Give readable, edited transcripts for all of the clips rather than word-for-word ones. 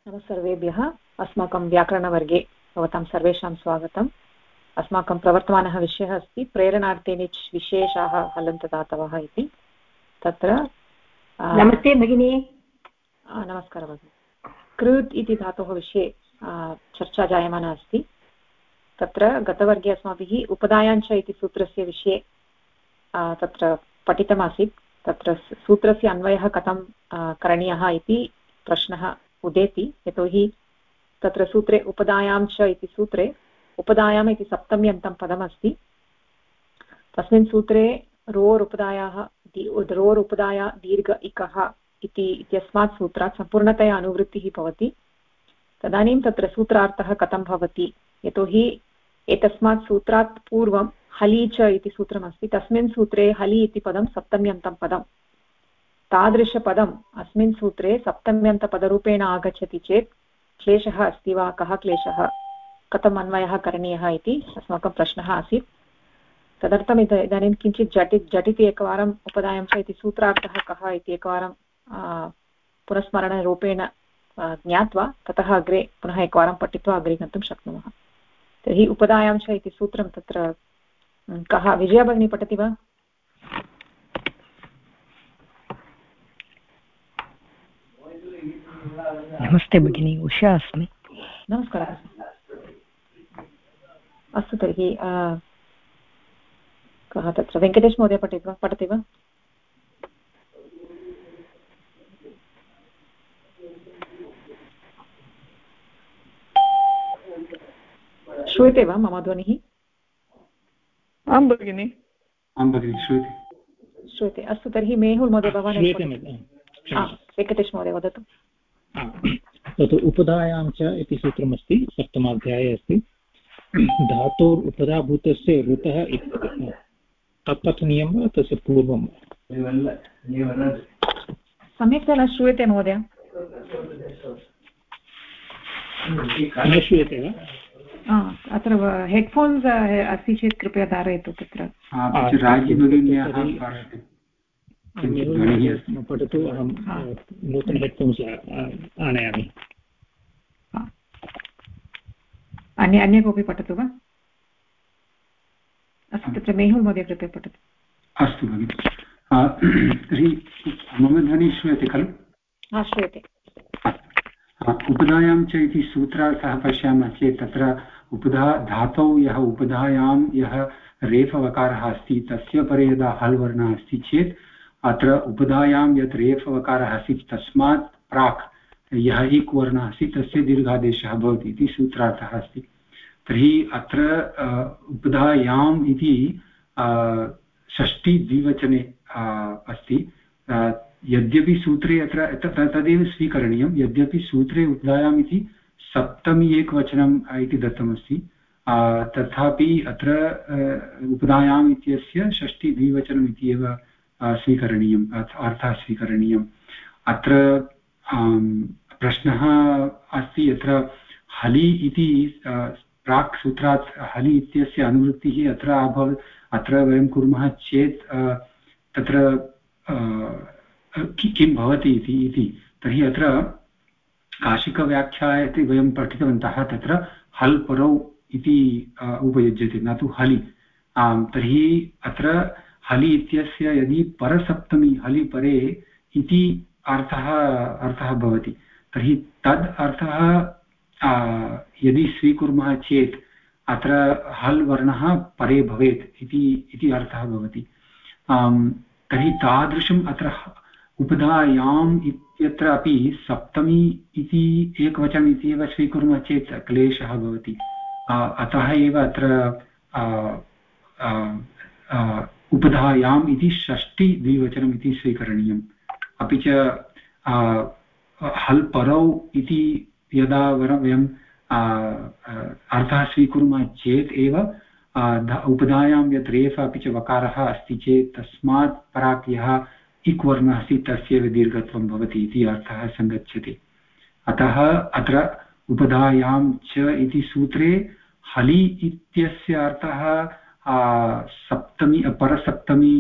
नमस्सर्वेभ्यः। अस्माकं व्याकरणवर्गे भवतां सर्वेषां स्वागतम्। अस्माकं प्रवर्तमानः विषयः अस्ति प्रेरणार्थे निच् विशेषाः हलन्तदातवः इति। तत्र नमस्ते भगिनी। नमस्कारः भगिनी। कृत् इति धातोः विषये चर्चा जायमाना अस्ति। तत्र गतवर्गे अस्माभिः उपदायाञ्च इति सूत्रस्य विषये तत्र पठितमासीत्। तत्र सूत्रस्य अन्वयः कथं करणीयः इति प्रश्नः उदेति। यतोहि तत्र सूत्रे उपदायां च इति सूत्रे उपदायाम् इति सप्तम्यन्तं पदमस्ति। तस्मिन् सूत्रे रोरुपदाया दीर्घ इकः इति इत्यस्मात् सूत्रात् सम्पूर्णतया अनुवृत्तिः भवति। तदानीं तत्र सूत्रार्थः कथं भवति, यतोहि एतस्मात् सूत्रात् पूर्वं हलि च इति सूत्रमस्ति। तस्मिन् सूत्रे हलि इति पदं सप्तम्यन्तं पदम्। तादृशपदम् अस्मिन् सूत्रे सप्तम्यन्तपदरूपेण आगच्छति चेत् क्लेशः अस्ति वा, कः क्लेशः, कथम् अन्वयः करणीयः इति अस्माकं प्रश्नः आसीत्। तदर्थम् इदानीं किञ्चित् झटिति एकवारम् उपदायं च इति सूत्रार्थः कः इति एकवारं पुनस्मरणरूपेण ज्ञात्वा ततः अग्रे पुनः एकवारं पठित्वा अग्रे गन्तुं शक्नुमः। तर्हि उपदायां च इति सूत्रं तत्र कः, विजया भगिनी पठति वा? नमस्ते भगिनी, उषा अस्मि। नमस्कारः। अस्तु, तर्हि कः तत्र वेङ्कटेश महोदय पठति वा? श्रूयते वा मम ध्वनिः? आं भगिनि, श्रूयते। अस्तु, तर्हि मेहुल् महोदय भवान् वेङ्कटेश महोदय वदतु। तत् उपधायां च इति सूत्रमस्ति, सप्तमाध्याये अस्ति। धातोर् उपधाभूतस्य ऋतः तत् पठनीयं वा तस्य पूर्वं? सम्यक् न श्रूयते महोदय। न श्रूयते वा? अत्र हेड्फोन्स् अस्ति चेत् कृपया धारयतु। तत्र पठतु, अहं नूतन हेड्फोन्स् आनयामि। अन्य कोऽपि पठतु वा? अस्तु, तत्र मेहुल् महोदय कृपया पठतु। अस्तु भगिनि, तर्हि मम ध्वनिः श्रूयते खलु? श्रूयते। उपधायां च इति सूत्रार्थः पश्यामः चेत् तत्र उपधा धातौ यः उपधायां यः रेफवकारः अस्ति तस्य परे यदा हल् वर्णः अस्ति चेत् अत्र उपधायां यत् रेफवकारः अस्ति तस्मात् प्राक् यः इक् वर्णः अस्ति तस्य दीर्घादेशः भवति इति सूत्रार्थः अस्ति। तर्हि अत्र उपधायाम् इति षष्ठी द्विवचने अस्ति। यद्यपि सूत्रे अत्र तदेव स्वीकरणीयं, यद्यपि सूत्रे उपधायाम् इति सप्तमी एकवचनम् इति दत्तमस्ति, तथापि अत्र उपधायाम् इत्यस्य षष्ठी द्विवचनम् इति एव स्वीकरणीयम्, अर्थः स्वीकरणीयम्। अत्र प्रश्नः अस्ति, यत्र हलि इति प्राक् सूत्रात् हलि इत्यस्य अनुवृत्तिः अत्र अभवत्। अत्र वयं कुर्मः चेत् तत्र किं भवति इति तर्हि अत्र काशिकव्याख्या इति वयं पठितवन्तः, तत्र हल् परौ इति उपयुज्यते, न तु हलि। तर्हि अत्र हलि इत्यस्य यदि परसप्तमी हलि परे इति अर्थः भवति, तर्हि तद् अर्थः यदि स्वीकुर्मः चेत् अत्र हल् वर्णः परे भवेत् इति अर्थः भवति। तर्हि तादृशम् अत्र उपधायाम् इत्यत्र अपि सप्तमी इति एकवचनम् इति एव स्वीकुर्मः चेत् क्लेशः भवति। अतः एव अत्र उपधायाम् इति षष्ठी द्विवचनम् इति स्वीकरणीयम्। अपि च हल् परौ इति यदा वयं अर्थः स्वीकुर्मः चेत् एव उपधायां यत् रेफ अपि च वकारः अस्ति चेत् तस्मात् प्राक् यः इक् वर्णः अस्ति तस्यैव दीर्घत्वं भवति इति अर्थः सङ्गच्छति। अतः अत्र उपधायां च इति सूत्रे हलि इत्यस्य अर्थः सप्तमी परसप्तमी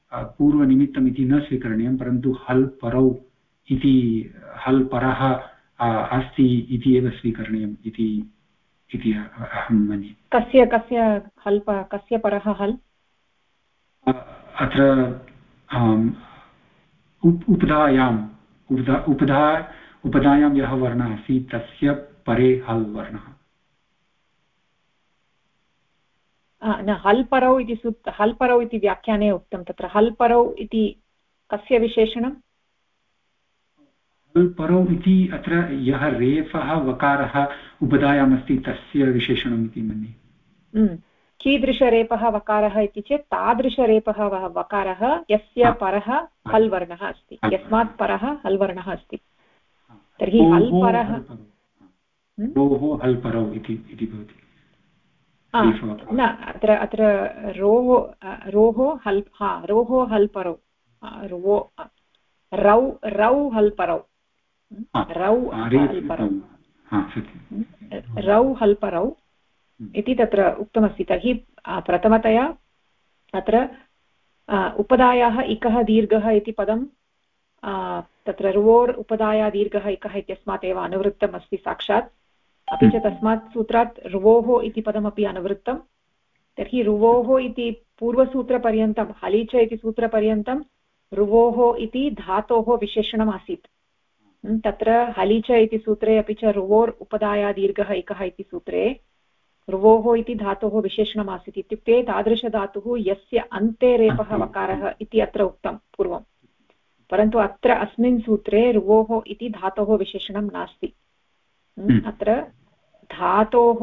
पूर्वनिमित्तम् इति न स्वीकरणीयं, परन्तु हल् परौ इति हल् परः अस्ति इति एव स्वीकरणीयम् इति अहं मन्ये। कस्य हल् कस्य परः हल्? अत्र उपधायां यः वर्णः अस्ति तस्य परे हल् वर्णः। न हल् परौ इति हल् परौ इति व्याख्याने उक्तं, तत्र हल् परौ इति कस्य विशेषणं? हल् परौ इति अत्र यः रेफः वकारः उपधायाम् अस्ति तस्य विशेषणम् इति मन्ये। कीदृशरेपः वकारः इति चेत् तादृशरेपः वकारः यस्य परः हल् वर्णः अस्ति, यस्मात् परः हल् वर्णः अस्ति। तर्हि हल् परः हल् परौ इति भवति न, अत्र रोः हल् हल् परौ, रौ हल् परौ, रौ हल् परौ इति तत्र उक्तमस्ति। तर्हि प्रथमतया अत्र उपधायाः इकः दीर्घः इति पदं तत्र रुवोर् उपधाया दीर्घः इकः इत्यस्मात् एव अनुवृत्तम् अस्ति साक्षात्, अपि च तस्मात् सूत्रात् रुवोः इति पदमपि अनुवृत्तं। तर्हि रुवोः इति पूर्वसूत्रपर्यन्तं हलीच इति सूत्रपर्यन्तं रुवोः इति धातोः विशेषणम् आसीत्। तत्र हलीच इति सूत्रे अपि च रुवोर् उपधाया दीर्घः इकः इति सूत्रे रुवोः इति धातोः विशेषणम् आसीत्। इत्युक्ते तादृशधातुः यस्य अन्ते रेपः वकारः इति अत्र उक्तं पूर्वं, परन्तु अत्र अस्मिन् सूत्रे रुवोः इति धातोः विशेषणं नास्ति। अत्र धातोः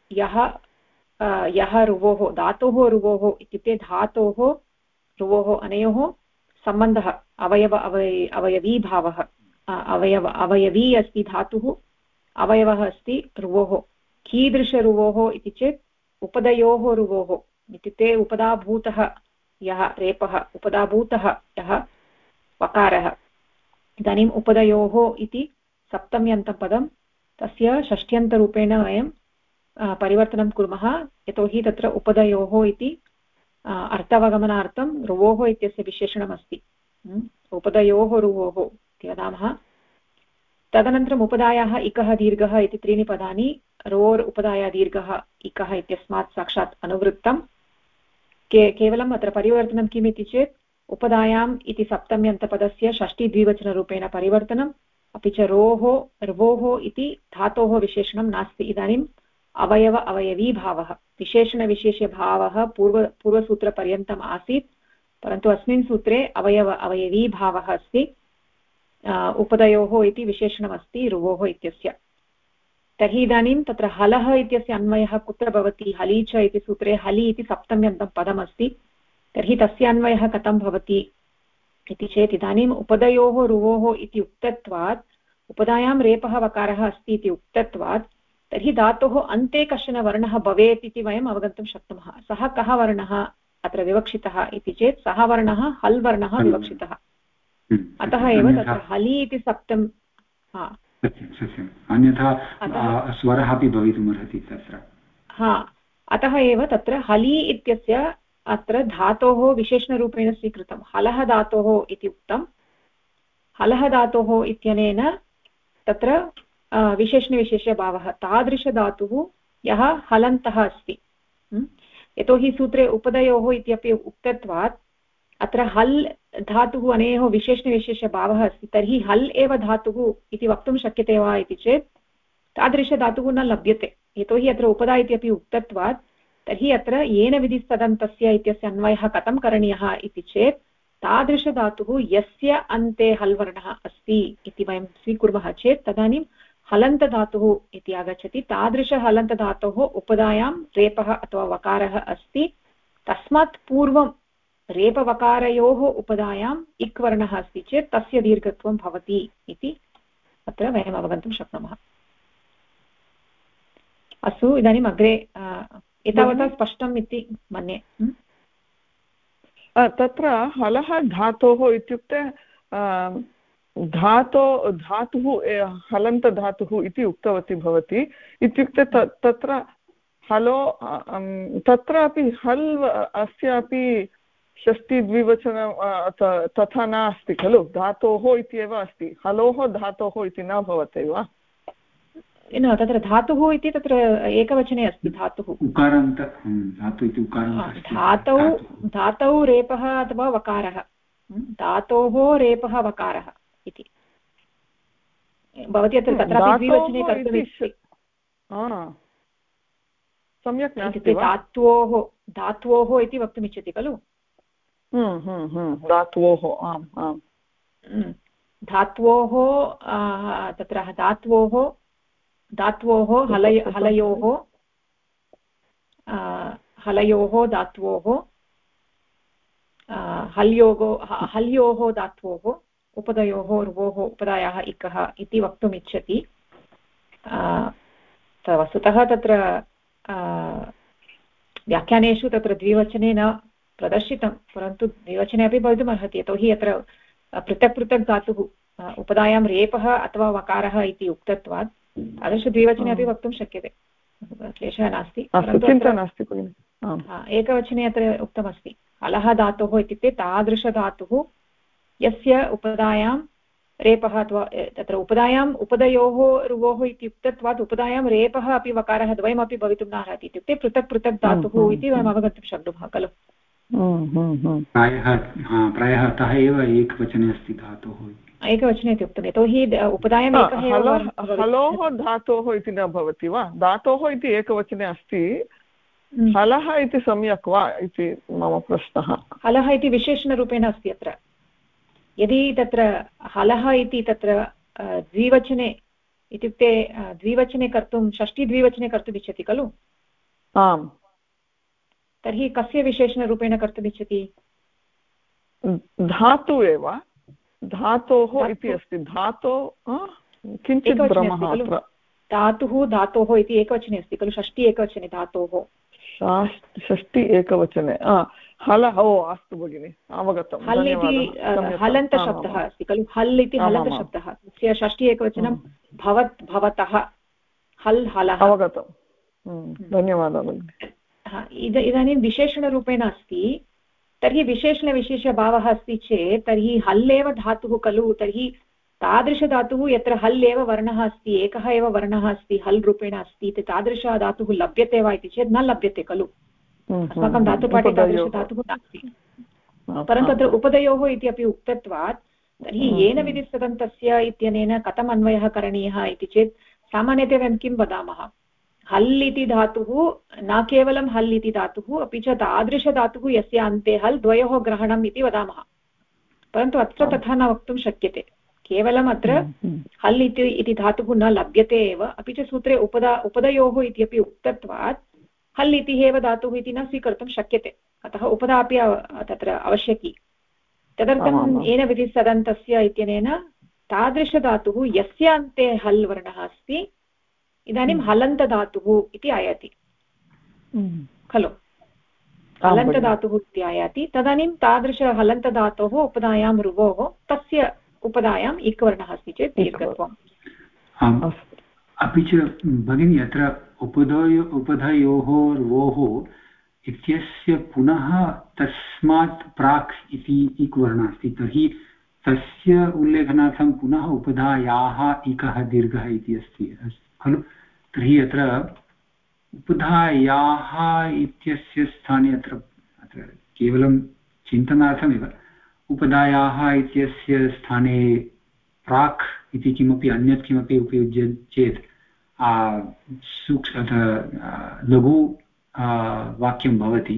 यः रुवोः, धातोः रुवोः इत्युक्ते धातोः रुवोः अनयोः सम्बन्धः अवयवीभावः, अवयवी अस्ति धातुः, अवयवः अस्ति रुवोः। कीदृशरुवोः इति चेत् उपदयोः रुवोः इत्युक्ते उपदाभूतः यः रेपः, उपदाभूतः यः वकारः। इदानीम् उपदयोः इति सप्तम्यन्तपदं तस्य षष्ट्यन्तरूपेण वयं परिवर्तनं कुर्मः, यतोहि तत्र उपदयोः इति अर्थावगमनार्थं रुवोः इत्यस्य विशेषणमस्ति। उपदयोः रुवोः इति वदामः। तदनन्तरम् उपधायाः इकः दीर्घः इति त्रीणि पदानि रोर् उपधाया दीर्घः इकः इत्यस्मात् साक्षात् अनुवृत्तं। केवलम् अत्र परिवर्तनं किम् इति चेत् उपधायाम् इति सप्तम्यन्तपदस्य षष्टिद्विवचनरूपेण परिवर्तनम्, अपि च रुवोः इति धातोः विशेषणं नास्ति। इदानीम् अवयवीभावः, विशेषणविशेष्यभावः पूर्वसूत्रपर्यन्तम् आसीत्, परन्तु अस्मिन् सूत्रे अवयवीभावः अस्ति। उपदयोः इति विशेषणमस्ति रुवोः इत्यस्य। तर्हि इदानीं तत्र हलः इत्यस्य अन्वयः कुत्र भवति? हलीच इति सूत्रे हलि इति सप्तम्यन्तं पदमस्ति। तर्हि तस्य अन्वयः कथं भवति इति चेत् इदानीम् उपदयोः रुवोः इति उक्तत्वात्, उपधायां रेपः वकारः अस्ति इति उक्तत्वात्, तर्हि धातोः अन्ते कश्चन वर्णः भवेत् इति वयम् अवगन्तुं शक्नुमः। सः कः वर्णः अत्र विवक्षितः इति चेत् सः वर्णः हल् वर्णः विवक्षितः। अतः एव तत्र हलि इति सप्तम अन्यथा स्वरः अपि भवितुमर्हति तत्र। अतः एव तत्र हलि इत्यस्य अत्र धातोः विशेषणरूपेण स्वीकृतं, हलः धातोः इति उक्तं। हलः धातोः इत्यनेन तत्र विशेषणविशेष्यभावः तादृशधातुः यः हलन्तः अस्ति। यतोहि सूत्रे उपदयोः इत्यपि उक्तत्वात् अत्र हल् धातुः अनयोः विशेषणविशेष्यभावः अस्ति, तर्हि हल् एव धातुः इति वक्तुं शक्यते वा इति चेत् तादृशधातुः न लभ्यते, यतोहि अत्र उपदा इत्यपि उक्तत्वात्। तर्हि अत्र येन विधिस्तदन्तस्य इत्यस्य अन्वयः कथं करणीयः इति चेत् तादृशधातुः यस्य अन्ते हल् वर्णः अस्ति इति वयं स्वीकुर्मः चेत् तदानीं हलन्तधातुः इति आगच्छति। तादृशहलन्तधातोः उपधायां रेपः अथवा वकारः अस्ति, तस्मात् पूर्वं रेपवकारयोः उपधायाम् इक् वर्णः अस्ति चेत् तस्य दीर्घत्वं भवति इति अत्र वयम् अवगन्तुं शक्नुमः। अस्तु, इदानीम् अग्रे एतावता स्पष्टम् इति मन्ये। तत्र हलः धातोः इत्युक्ते धातुः हलन्तधातुः इति उक्तवती भवती, इत्युक्ते तत्र हलो तत्रापि हल् अस्यापि षष्टिद्विवचन तथा नास्ति खलु, धातोः इत्येव अस्ति, हलोः धातोः इति न भवति वा? न तत्र धातुः इति तत्र एकवचने अस्ति धातुः उकारान्त धातु इति उकारान्त धातौ रेपः अथवा वकारः धातोः रेपः वकारः इति भवती अत्र तत्रापि द्विवचने कर्तुमिच्छति सम्यक् नास्ति वा धात्वोः इति वक्तुमिच्छति खलु धात्वोः आम् आम् धात्वोः तत्र धात्वोः हलयोः धात्वोः हल्योः धात्वोः उपदयोः रुवोः उपदायाः इकः इति वक्तुमिच्छति वस्तुतः तत्र व्याख्यानेषु तत्र द्विवचने न प्रदर्शितं परन्तु द्विवचने अपि भवितुमर्हति यतोहि अत्र पृथक् पृथक् धातुः उपदायां रेपः अथवा वकारः इति उक्तत्वात् तादृशद्विवचने अपि वक्तुं शक्यते क्लेशः नास्ति एकवचने अत्र उक्तमस्ति हलः धातुः इत्युक्ते तादृशधातुः यस्य उपदायां रेपः अथवा तत्र उपदायाम् उपदयोः रुवोः इति उक्तत्वात् उपदायां रेपः अपि वकारः द्वयमपि भवितुं नार्हति इत्युक्ते पृथक् पृथक् धातुः इति वयम् अवगन्तुं शक्नुमः खलु प्रायः अतः एव एकवचने अस्ति धातुः एकवचने इति उक्तं यतोहि उपदायाम् एकः हलोः धातोः इति न भवति वा धातोः इति एकवचने अस्ति हलः इति सम्यक् वा इति मम प्रश्नः हलः इति विशेषणरूपेण अस्ति अत्र यदि तत्र हलः इति तत्र द्विवचने इत्युक्ते द्विवचने कर्तुं षष्ठीद्विवचने कर्तुमिच्छति खलु आम् तर्हि कस्य विशेषणरूपेण कर्तुमिच्छति धातु एव धातोः इति अस्ति धातो किञ्चित् भ्रमः अत्र धातोः इति एकवचने अस्ति खलु षष्ठी एकवचने धातोः षष्ठी एकवचने हलः अस्तु भगिनि अवगतं हल् इति हलन्तशब्दः अस्ति खलु हल् इति हलन्तशब्दः तस्य षष्ठी एकवचनं भवत् भवतः हल् हलः अवगतं धन्यवादः भगिनि इदानीं विशेषणरूपेण अस्ति तर्हि विशेषणविशेषभावः अस्ति चेत् तर्हि हल् एव धातुः खलु तर्हि तादृशधातुः यत्र हल् एव वर्णः अस्ति एकः एव वर्णः अस्ति हल् रूपेण अस्ति इति तादृशधातुः लभ्यते वा इति चेत् न लभ्यते खलु अस्माकं धातुपाठे तादृशधातुः नास्ति परन्तु अत्र उपदयोः इति अपि उक्तत्वात् तर्हि येन विधिस्तदन्तस्य इत्यनेन कथम् अन्वयः करणीयः इति चेत् सामान्यतया वयं किं वदामः हल् इति धातुः न केवलं हल् इति धातुः अपि च तादृशधातुः यस्य अन्ते हल् द्वयोः ग्रहणम् इति वदामः परन्तु अत्र तथा न वक्तुं शक्यते केवलम् अत्र हल् इति धातुः न लभ्यते एव अपि च सूत्रे उपदयोः इत्यपि उक्तत्वात् हल् इति एव धातुः इति न स्वीकर्तुं शक्यते अतः उपदा अपि तत्र आवश्यकी तदर्थं येन विधिस्तदन्तस्य इत्यनेन तादृशधातुः यस्य अन्ते हल् वर्णः अस्ति इदानीं हलन्तधातुः इति आयाति खलु हलन्तधातुः इति आयाति तदानीं तादृशहलन्तधातोः उपधायां रुवोः तस्य उपधायाम् इक्वर्णः अस्ति चेत् दीर्घत्वम् अपि च भगिनी अत्र उपधयोः रुवोः इत्यस्य पुनः तस्मात् प्राक् इति इक्वर्णः अस्ति तर्हि तस्य उल्लेखनार्थं पुनः उपधायाः इकः दीर्घः इति अस्ति खलु तर्हि अत्र उपधायाः इत्यस्य स्थाने अत्र केवलं चिन्तनार्थमेव उपधायाः इत्यस्य स्थाने प्राक् इति किमपि अन्यत् किमपि उपयुज्य चेत् लघु वाक्यं भवति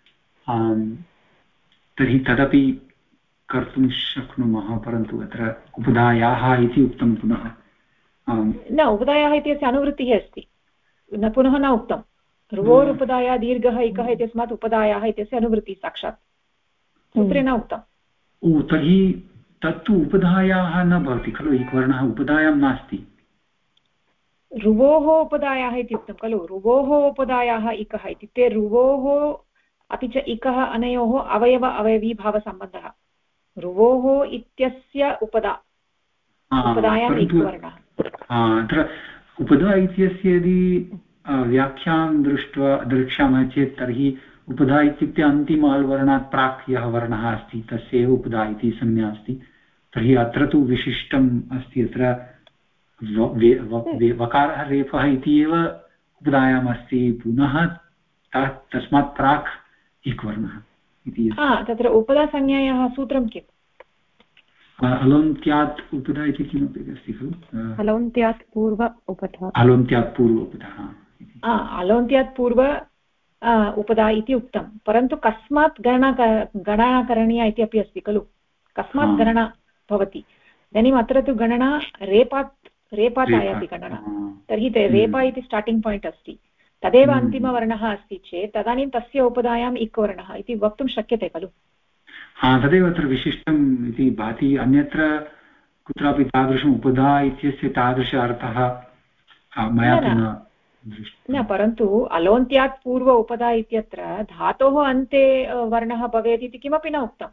तर्हि तदपि कर्तुं शक्नुमः परन्तु अत्र उपधायाः इति उक्तं पुनः न उपधायाः इत्यस्य अनुवृत्तिः अस्ति न पुनः न उक्तं रुवोरुपधाया दीर्घः इकः इत्यस्मात् उपधायाः इत्यस्य अनुवृत्तिः साक्षात् सूत्रे न उक्तम् तर्हि तत्तु उपधायाः न भवति खलु इक्वर्णः उपधायां नास्ति रुवोः उपधायाः इति उक्तं खलु रुवोः उपधायाः इकः इत्युक्ते रुवोः अपि च इकः अनयोः अवयवीभावसम्बन्धः रुवोः इत्यस्य उपधायाम् इक्वर्णः अत्र उपधा इत्यस्य यदि व्याख्यां द्रक्ष्यामः चेत् तर्हि उपधा इत्युक्ते अन्तिमवर्णात् प्राक् यः वर्णः अस्ति तस्य एव उपधा इति संज्ञा अस्ति तर्हि अत्र तु विशिष्टम् अस्ति अत्र वकारः रेफः इति एव उपधायाम् अस्ति पुनः तस्मात् प्राक् इक्वर्णः इति तत्र उपधासंज्ञायाः सूत्रं किम् अलोन्त्यात् उपधा इति किमपि अस्ति खलु अलोन्त्यात् पूर्व उपधा अलोन्त्यात् पूर्व उपधा अलोन्त्यात् पूर्व उपधा इति उक्तं परन्तु कस्मात् गणना करणीया इति अपि अस्ति खलु कस्मात् गणना भवति इदानीम् अत्र तु गणना रेपात् आयाति गणना तर्हि रेपा इति स्टार्टिङ्ग् पायिण्ट् अस्ति तदेव अन्तिमवर्णः अस्ति चेत् तदानीं तस्य उपधायाम् इक् वर्णः इति वक्तुं शक्यते खलु तदेव अत्र विशिष्टम् इति भाति अन्यत्र कुत्रापि तादृशम् उपधा इत्यस्य तादृश अर्थः मया न परन्तु अलोन्त्यात् पूर्व उपधा इत्यत्र धातोः अन्ते वर्णः भवेत् इति किमपि न उक्तम्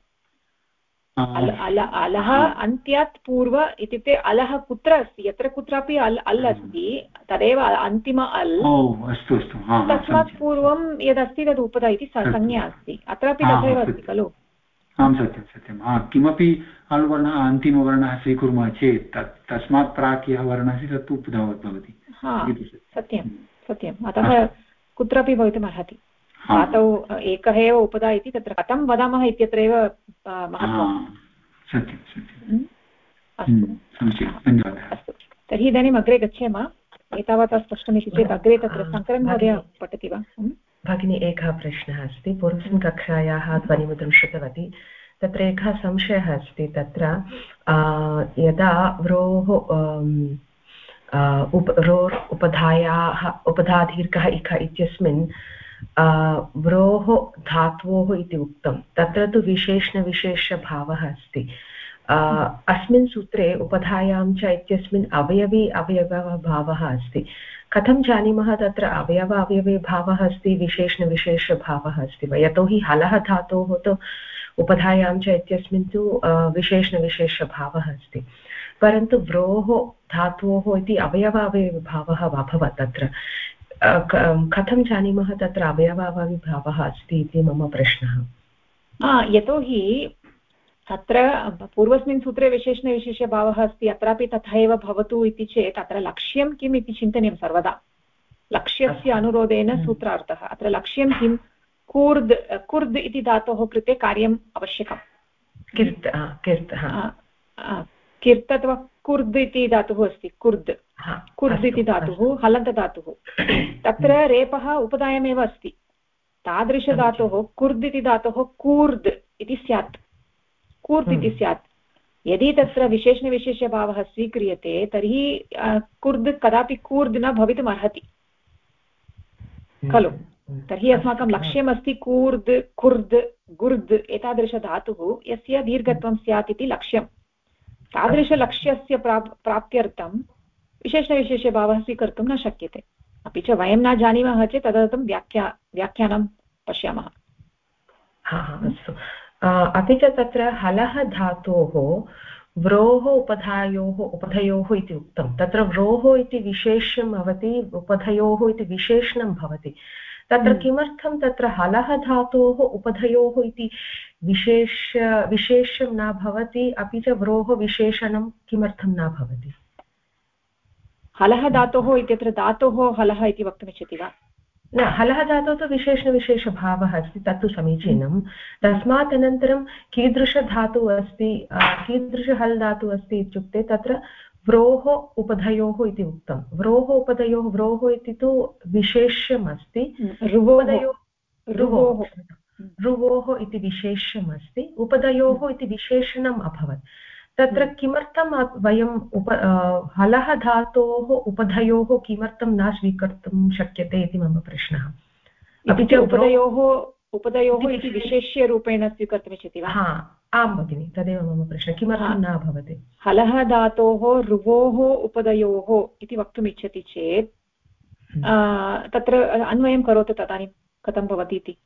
अलः अन्त्यात् पूर्व इत्युक्ते अलः कुत्र अस्ति यत्र कुत्रापि अल् अस्ति तदेव अन्तिम अल् तस्मात् पूर्वं यदस्ति तद् उपधा इति संज्ञा अस्ति अत्रापि तथैव अस्ति खलु आं सत्यं किमपि अल् वर्णः अन्तिमवर्णः स्वीकुर्मः चेत् तस्मात् प्राक् यः वर्णः अस्ति तत्तु उपधावत् भवति सत्यम् अतः कुत्रापि भवितुमर्हति धातौ एकः एव उपधा इति तत्र कथं वदामः इत्यत्रैव महत्त्वम् अस्तु तर्हि इदानीम् अग्रे गच्छेम एतावता स्पष्टमिति चेत् अग्रे तत्र शङ्करन् महोदय पठति वा भगिनी एकः प्रश्नः अस्ति पूर्वस्मिन् कक्षायाः ध्वनिमुद्रं श्रुतवती तत्र एकः संशयः अस्ति तत्र यदा व्रोः रोर् उपधायाः उपधादीर्घः इख इत्यस्मिन् व्रोः धात्वोः इति उक्तं तत्र तु विशेषणविशेषभावः अस्ति अस्मिन् सूत्रे उपधायां च इत्यस्मिन् अवयवभावः अस्ति कथं जानीमः तत्र अवयवभावः अस्ति विशेषणविशेषभावः अस्ति वा यतोहि हलः धातोः तु उपधायां च इत्यस्मिन् तु विशेषणविशेषभावः अस्ति परन्तु व्रोः धातोः इति अवयवभावः अभवत् तत्र कथं जानीमः तत्र अवयवभावः अस्ति इति मम प्रश्नः यतोहि अत्र पूर्वस्मिन् सूत्रे विशेषणविशेषभावः अस्ति अत्रापि तथा एव भवतु इति चेत् अत्र लक्ष्यं किम् इति चिन्तनीयं सर्वदा लक्ष्यस्य अनुरोधेन सूत्रार्थः अत्र लक्ष्यं किं कुर्द् इति धातोः कृते कार्यम् आवश्यकम् किर्त् अथवा कुर्द् इति धातुः अस्ति कुर्द् इति धातुः हलन्तधातुः तत्र रेपः उपधायामेव अस्ति तादृशधातोः कुर्द् इति धातोः कूर्द् इति स्यात् यदि तत्र विशेषणविशेषभावः स्वीक्रियते तर्हि कुर्द् कदापि कूर्द् न भवितुम् अर्हति खलु तर्हि अस्माकं लक्ष्यमस्ति कूर्द् कुर्द् गुर्द् एतादृशधातुः यस्य दीर्घत्वं स्यात् इति लक्ष्यं तादृशलक्ष्यस्य प्राप्त्यर्थं विशेषणविशेषभावः स्वीकर्तुं न शक्यते अपि च वयं न जानीमः चेत् तदर्थं व्याख्यानं पश्यामः अस्तु अपि च तत्र हलः धातोः व्रोः उपधयोः इति उक्तं तत्र व्रोः इति विशेष्यं भवति उपधयोः इति विशेषणं भवति तत्र किमर्थं तत्र हलः धातोः उपधयोः इति विशेष्यं न भवति अपि च व्रोः विशेषणं किमर्थं न भवति हलः धातोः इत्यत्र धातोः हलः इति वक्तुमिच्छति वा न हलः धातोः तु विशेषणविशेषभावः अस्ति तत्तु समीचीनं तस्मात् अनन्तरं कीदृशधातुः अस्ति कीदृशहल् धातुः अस्ति इत्युक्ते तत्र व्रोः उपधयोः इति उक्तं व्रोः उपधयोः व्रोः इति तु विशेष्यम् अस्ति रुवोः इति विशेष्यम् अस्ति उपधयोः इति विशेषणम् अभवत् तत्र किमर्थं वयं हलः धातोः उपधयोः किमर्थं न स्वीकर्तुं शक्यते इति मम प्रश्नः अपि च उपधयोः इति विशेष्यरूपेण स्वीकर्तुमिच्छति वा आं भगिनि तदेव मम प्रश्नः किमर्थं न भवति हलः धातोः रुवोः उपधयोः इति वक्तुमिच्छति चेत् तत्र अन्वयं करोतु तदानीं कथं भवति इति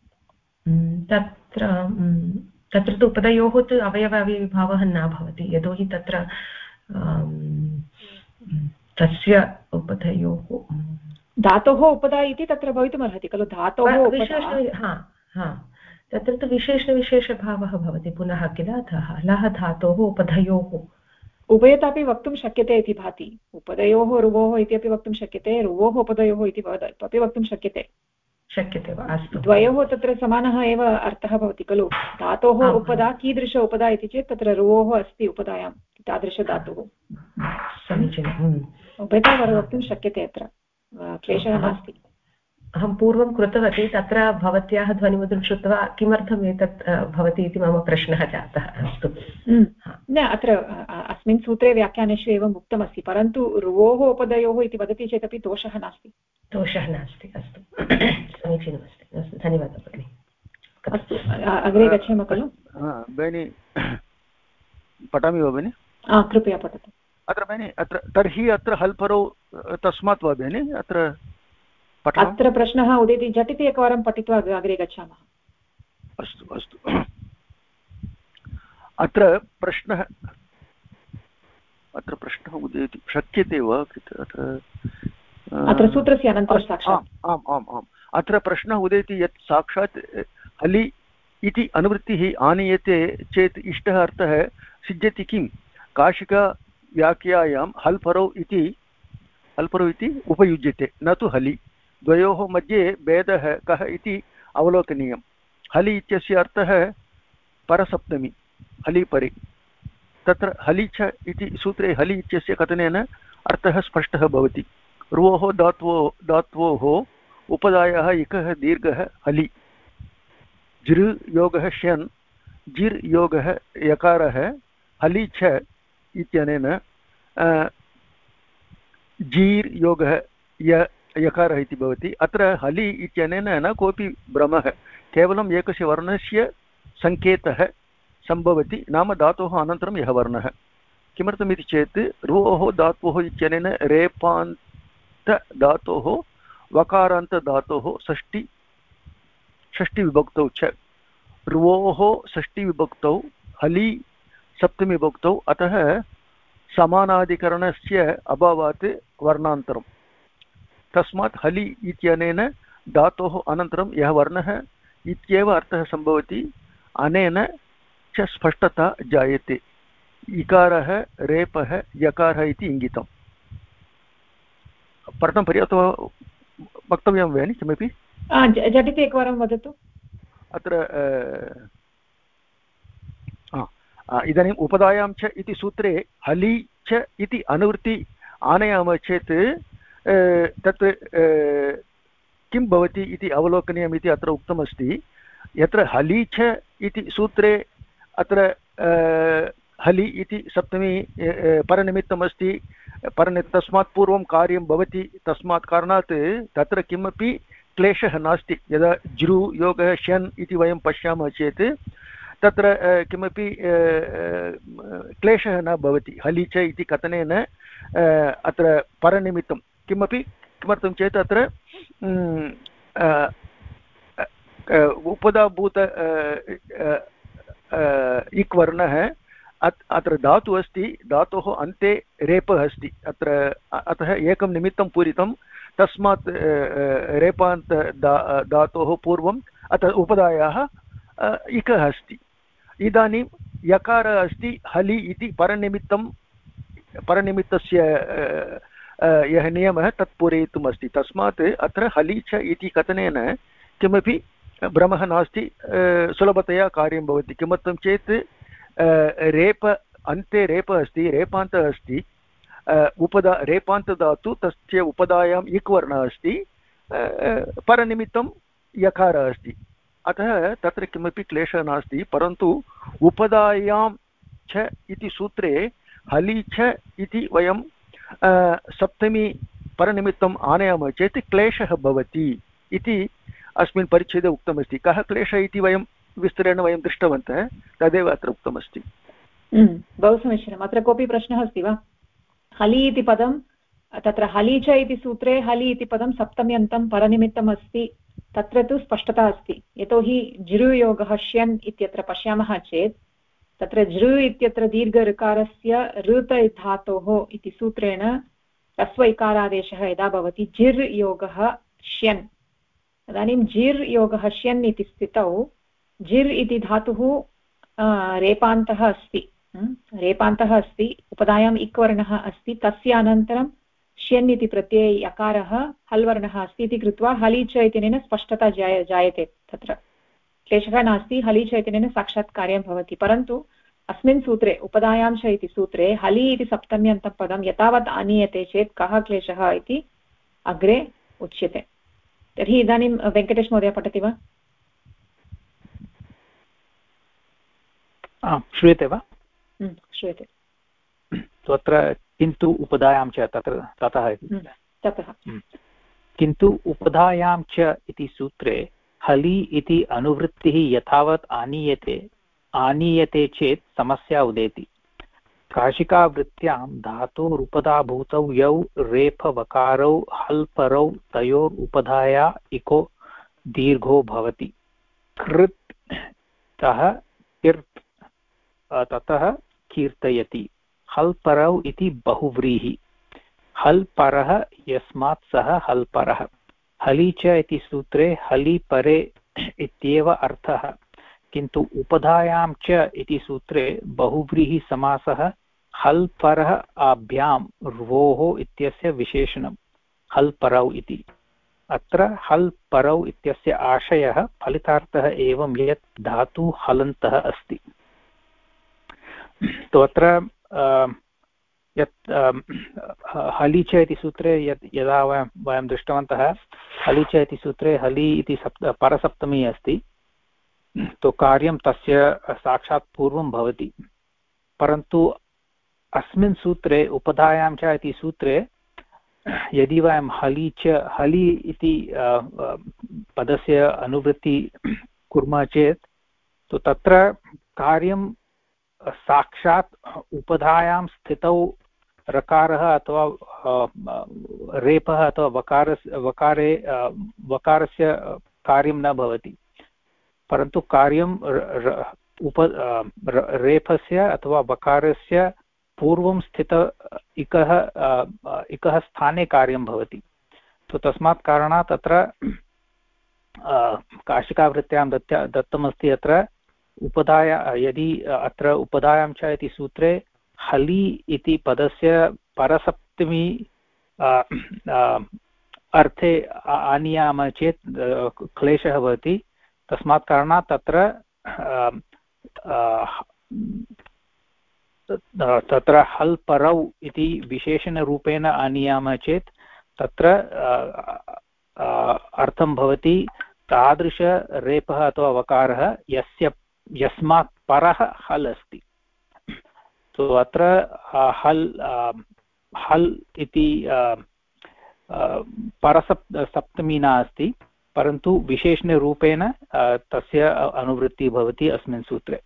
तत्र तु उपधयोः तु अवयवभावः न भवति यतोहि तत्र तस्य उपधयोः धातोः उपधा इति तत्र भवितुमर्हति खलु धातोः तत्र तु विशेषणविशेषभावः भवति पुनः किल हलः धातोः उपधयोः उभयतापि वक्तुं शक्यते इति भाति उपदयोः रुवोः इति अपि वक्तुं शक्यते रुवोः उपदयोः इति अपि वक्तुं शक्यते वा अस्तु द्वयोः तत्र समानः एव अर्थः भवति खलु धातोः उपदा कीदृश उपदा इति चेत् तत्र रुवोः अस्ति उपदायां तादृशधातुः समीचीनम् उभयता वक्तुं शक्यते अत्र क्लेशः नास्ति अहं पूर्वं कृतवती तत्र भवत्याः ध्वनिमुद्रं श्रुत्वा किमर्थम् एतत् भवति इति मम प्रश्नः जातः अस्तु न अत्र अस्मिन् सूत्रे व्याख्यानेषु एवम् उक्तमस्ति परन्तु रुवोः उपदयोः इति वदति चेदपि दोषः नास्ति अस्तु समीचीनमस्ति अस्तु धन्यवादः भगिनि अस्तु अग्रे गच्छामः खलु भगिनि पठामि वा भगिनि कृपया पठतु अत्र भगिनि अत्र तर्हि अत्र हल्परौ तस्मात् वा भगिनि अत्र अत्र प्रश्नः उदेति झटिति एकवारं पठित्वा अग्रे गच्छामः अस्तु अत्र प्रश्नः उदेति शक्यते वा अत्र सूत्रस्य अनन्तरं साक्षात् आम् अत्र प्रश्नः उदेति यत् साक्षात् हलि इति अनुवृत्तिः आनीयते चेत् इष्टः अर्थः सिद्ध्यति किं काशिकाव्याख्यायां हल्परौ इति उपयुज्यते न तु हलि द्वयोः मध्ये भेदः कः इति अवलोकनीयं हलि इत्यस्य अर्थः परसप्तमी हलि परि तत्र हलि च इति सूत्रे हलि इत्यस्य कथनेन अर्थः स्पष्टः भवति रुवोः धात्वोः उपदायः इकः दीर्घः हलि जिर् योगः श्यन् जिर् योगः यकारः हलि च इत्यनेन जीर् योगः यकारः इति भवति अत्र हलि इत्यनेन न कोऽपि भ्रमः केवलम् एकस्य वर्णस्य सङ्केतः सम्भवति नाम धातोः अनन्तरं यः वर्णः किमर्थमिति चेत् रुवोः धात्वोः इत्यनेन रेपान्तधातोः वकारान्तधातोः षष्टिविभक्तौ च रुवोः षष्टिविभक्तौ हलि सप्तमीविभक्तौ अतः समानाधिकरणस्य अभावात् वर्णान्तरम् तस्मात् हलि इत्यनेन धातोः अनन्तरं यः वर्णः इत्येव अर्थः सम्भवति अनेन च स्पष्टता जायते इकारः रेपः यकारः इति इङ्गितम् पठनं पर्याप्तं वक्तव्यं वा किमपि झटिति एकवारं वदतु अत्र इदानीम् उपधायां च इति सूत्रे हलि च इति अनुवृत्ति आनयामः चेत् तत् किं भवति इति अवलोकनीयम् इति अत्र उक्तमस्ति यत्र हलि च इति सूत्रे अत्र हलि इति सप्तमी परनिमित्तमस्ति तस्मात् पूर्वं कार्यं भवति तस्मात् कारणात् तत्र किमपि क्लेशः नास्ति यदा जृ योगः श्यन् इति वयं पश्यामः चेत् तत्र किमपि क्लेशः न भवति हलि च इति कथनेन अत्र परनिमित्तं किमर्थं चेत् अत्र उपधाभूत इक् वर्णः अत्र धातु अस्ति धातोः अन्ते रेपः अस्ति अत्र अतः एकं निमित्तं पूरितं तस्मात् रेपान्त धातोः पूर्वम् अत्र उपधायाः इकः अस्ति इदानीं यकारः अस्ति हलि इति परनिमित्तस्य यः नियमः तत् पूरयितुम् अस्ति तस्मात् अत्र हलि च इति कथनेन किमपि भ्रमः नास्ति सुलभतया कार्यं भवति किमर्थं चेत् रेप अन्ते रेपः अस्ति रेपान्तः अस्ति रेपान्तधातु तस्य उपधायाम् इक् वर्णः अस्ति परनिमित्तं यकारः अस्ति अतः तत्र किमपि क्लेशः नास्ति परन्तु उपधायां च इति सूत्रे हलि च इति वयं सप्तमी परनिमित्तम् आनयामः चेत् क्लेशः भवति इति अस्मिन् परिच्छेदे उक्तमस्ति कः क्लेशः इति वयं विस्तरेण वयं दृष्टवन्तः तदेव अत्र उक्तमस्ति बहु समीचीनम् अत्र कोऽपि प्रश्नः अस्ति वा हलि इति पदं तत्र हलि च इति सूत्रे हलि इति पदं सप्तम्यन्तं परनिमित्तम् अस्ति तत्र तु स्पष्टता अस्ति यतोहि जृयोगः श्यन् इत्यत्र पश्यामः चेत् तत्र जृ इत्यत्र दीर्घऋकारस्य ऋत धातोः इति सूत्रेण ह्रस्व इकारादेशः यदा भवति जिर् योगः श्यन् तदानीं जिर् योगः श्यन् इति स्थितौ जिर् इति धातुः रेपान्तः अस्ति रेपान्तः अस्ति, उपधायाम् इक् वर्णः अस्ति, तस्य अनन्तरं श्यन् इति प्रत्यये यकारः हल् वर्णः अस्ति इति कृत्वा हलि च इत्यनेन स्पष्टता जायते, तत्र क्लेशः नास्ति, हलि च इत्यनेन साक्षात् कार्यं भवति। परन्तु अस्मिन् सूत्रे उपधायां च इति सूत्रे हलि इति सप्तम्यन्तं पदं यतावत् आनीयते चेत् कः क्लेशः इति अग्रे उच्यते। तर्हि इदानीं वेङ्कटेश महोदय पठति वा? श्रूयते वा? श्रूयते। तत्र किन्तु उपधायां च ततः किन्तु उपधायां च इति सूत्रे हलि इति अनुवृत्तिः यथावत् आनीयते चेत् समस्या उदेति। काशिकावृत्त्यां धातोरुपधाभूतौ यौ रेफवकारौ हल्परौ तयोरुपधाया इको दीर्घो भवति। कृत् तः किर्त् ततः कीर्तयति। हल्परौ इति बहुव्रीहि। हल्परः यस्मात् सः हल्परः। हलि च इति सूत्रे हलि परे इत्येव अर्थः, किन्तु उपधायां च इति सूत्रे बहुव्रीहि समासः हल्परः आभ्यां र्वोः इत्यस्य विशेषणं हल्परौ इति। अत्र हल्परौ इत्यस्य आशयः फलितार्थः एवं यत् धातु हलन्तः अस्ति। तो अत्र यत् हलि च इति सूत्रे यदा वयं दृष्टवन्तः, हलि च इति सूत्रे हलि इति परसप्तमी अस्ति, तो कार्यं तस्य साक्षात् पूर्वं भवति। परन्तु अस्मिन् सूत्रे उपधायां च इति सूत्रे यदि वयं हलि इति पदस्य अनुवृत्ति कुर्मः चेत् तो तत्र कार्यं साक्षात् उपधायां स्थितौ रकारः अथवा रेपः अथवा वकारस्य कार्यं न भवति, परन्तु कार्यं रेफस्य अथवा वकारस्य पूर्वं स्थित इकः स्थाने कार्यं भवति। तो तस्मात् कारणात् तत्र काशिकावृत्त्यां दत्तमस्ति अत्र उपधाया, यदि अत्र उपधायां च इति सूत्रे हलि इति पदस्य परसप्तमी अर्थे आनीयामः चेत् क्लेशः भवति। तस्मात् कारणात् तत्र हल्परौ इति विशेषणरूपेण आनीयामः चेत् तत्र अर्थं भवति तादृशरेपः अथवा वकारः यस्मात् परः हल् अस्ति। तो अत्र हल् इति परसप्तमी नास्ति, परन्तु विशेषणरूपेण तस्य अनुवृत्तिः भवति अस्मिन् सूत्रे।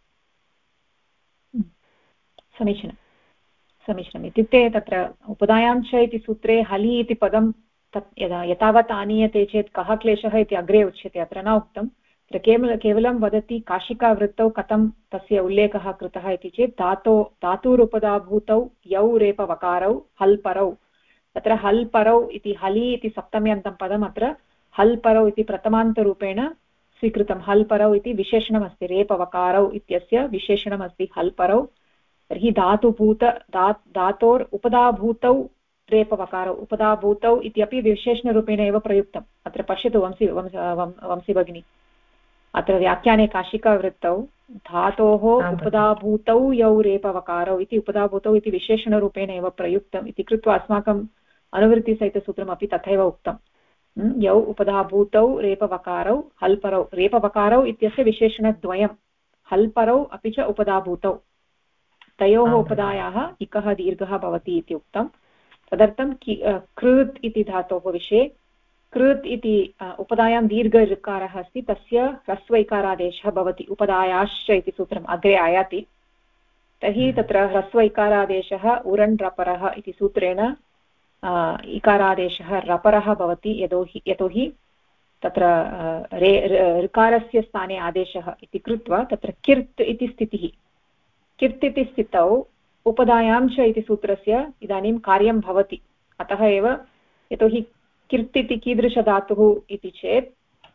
समीचीनम्। इत्युक्ते तत्र उपधायां च इति सूत्रे हलि इति पदं तत् यतावत् आनीयते चेत् कः क्लेशः इति अग्रे उच्यते, अत्र न उक्तं। केवलं वदति काशिकावृत्तौ कथं तस्य उल्लेखः कृतः इति चेत् धातुरुपधाभूतौ यौ रेपवकारौ हल्परौ, तत्र हल्परौ इति हलि इति सप्तम्यन्तं पदम् अत्र हल्परौ इति प्रथमान्तरूपेण स्वीकृतं। हल्परौ इति विशेषणमस्ति, रेपवकारौ इत्यस्य विशेषणमस्ति हल्परौ। तर्हि धातोर् उपधाभूतौ रेपवकारौ, उपधाभूतौ इत्यपि विशेषणरूपेण एव प्रयुक्तम्। अत्र पश्यतु वंशी भगिनी, अत्र व्याख्याने काशिकावृत्तौ धातोः उपधाभूतौ यौ रेपवकारौ इति उपधाभूतौ इति विशेषणरूपेण एव प्रयुक्तम् इति कृत्वा अस्माकम् अनुवृत्तिसहितसूत्रमपि तथैव उक्तं। यौ उपधाभूतौ रेपवकारौ हल्परौ, रेपवकारौ इत्यस्य विशेषणद्वयं, हल्परौ अपि च उपधाभूतौ, तयोः उपधायाः इकः दीर्घः भवति इति उक्तं। तदर्थं कृत् इति धातोः विषये कृत् इति उपधायां दीर्घऋकारः अस्ति, तस्य ह्रस्वैकारादेशः भवति। उपधायाश्च इति सूत्रम् अग्रे आयाति। तर्हि तत्र ह्रस्वैकारादेशः उरण् रपरः इति सूत्रेण इकारादेशः रपरः भवति, यतोहि तत्र ऋकारस्य स्थाने आदेशः इति कृत्वा तत्र किर्त् इति स्थितिः। किर्त् इति स्थितौ उपधायां च इति सूत्रस्य इदानीं कार्यं भवति। अतः एव, यतोहि किर्त् इति कीदृशधातुः इति चेत्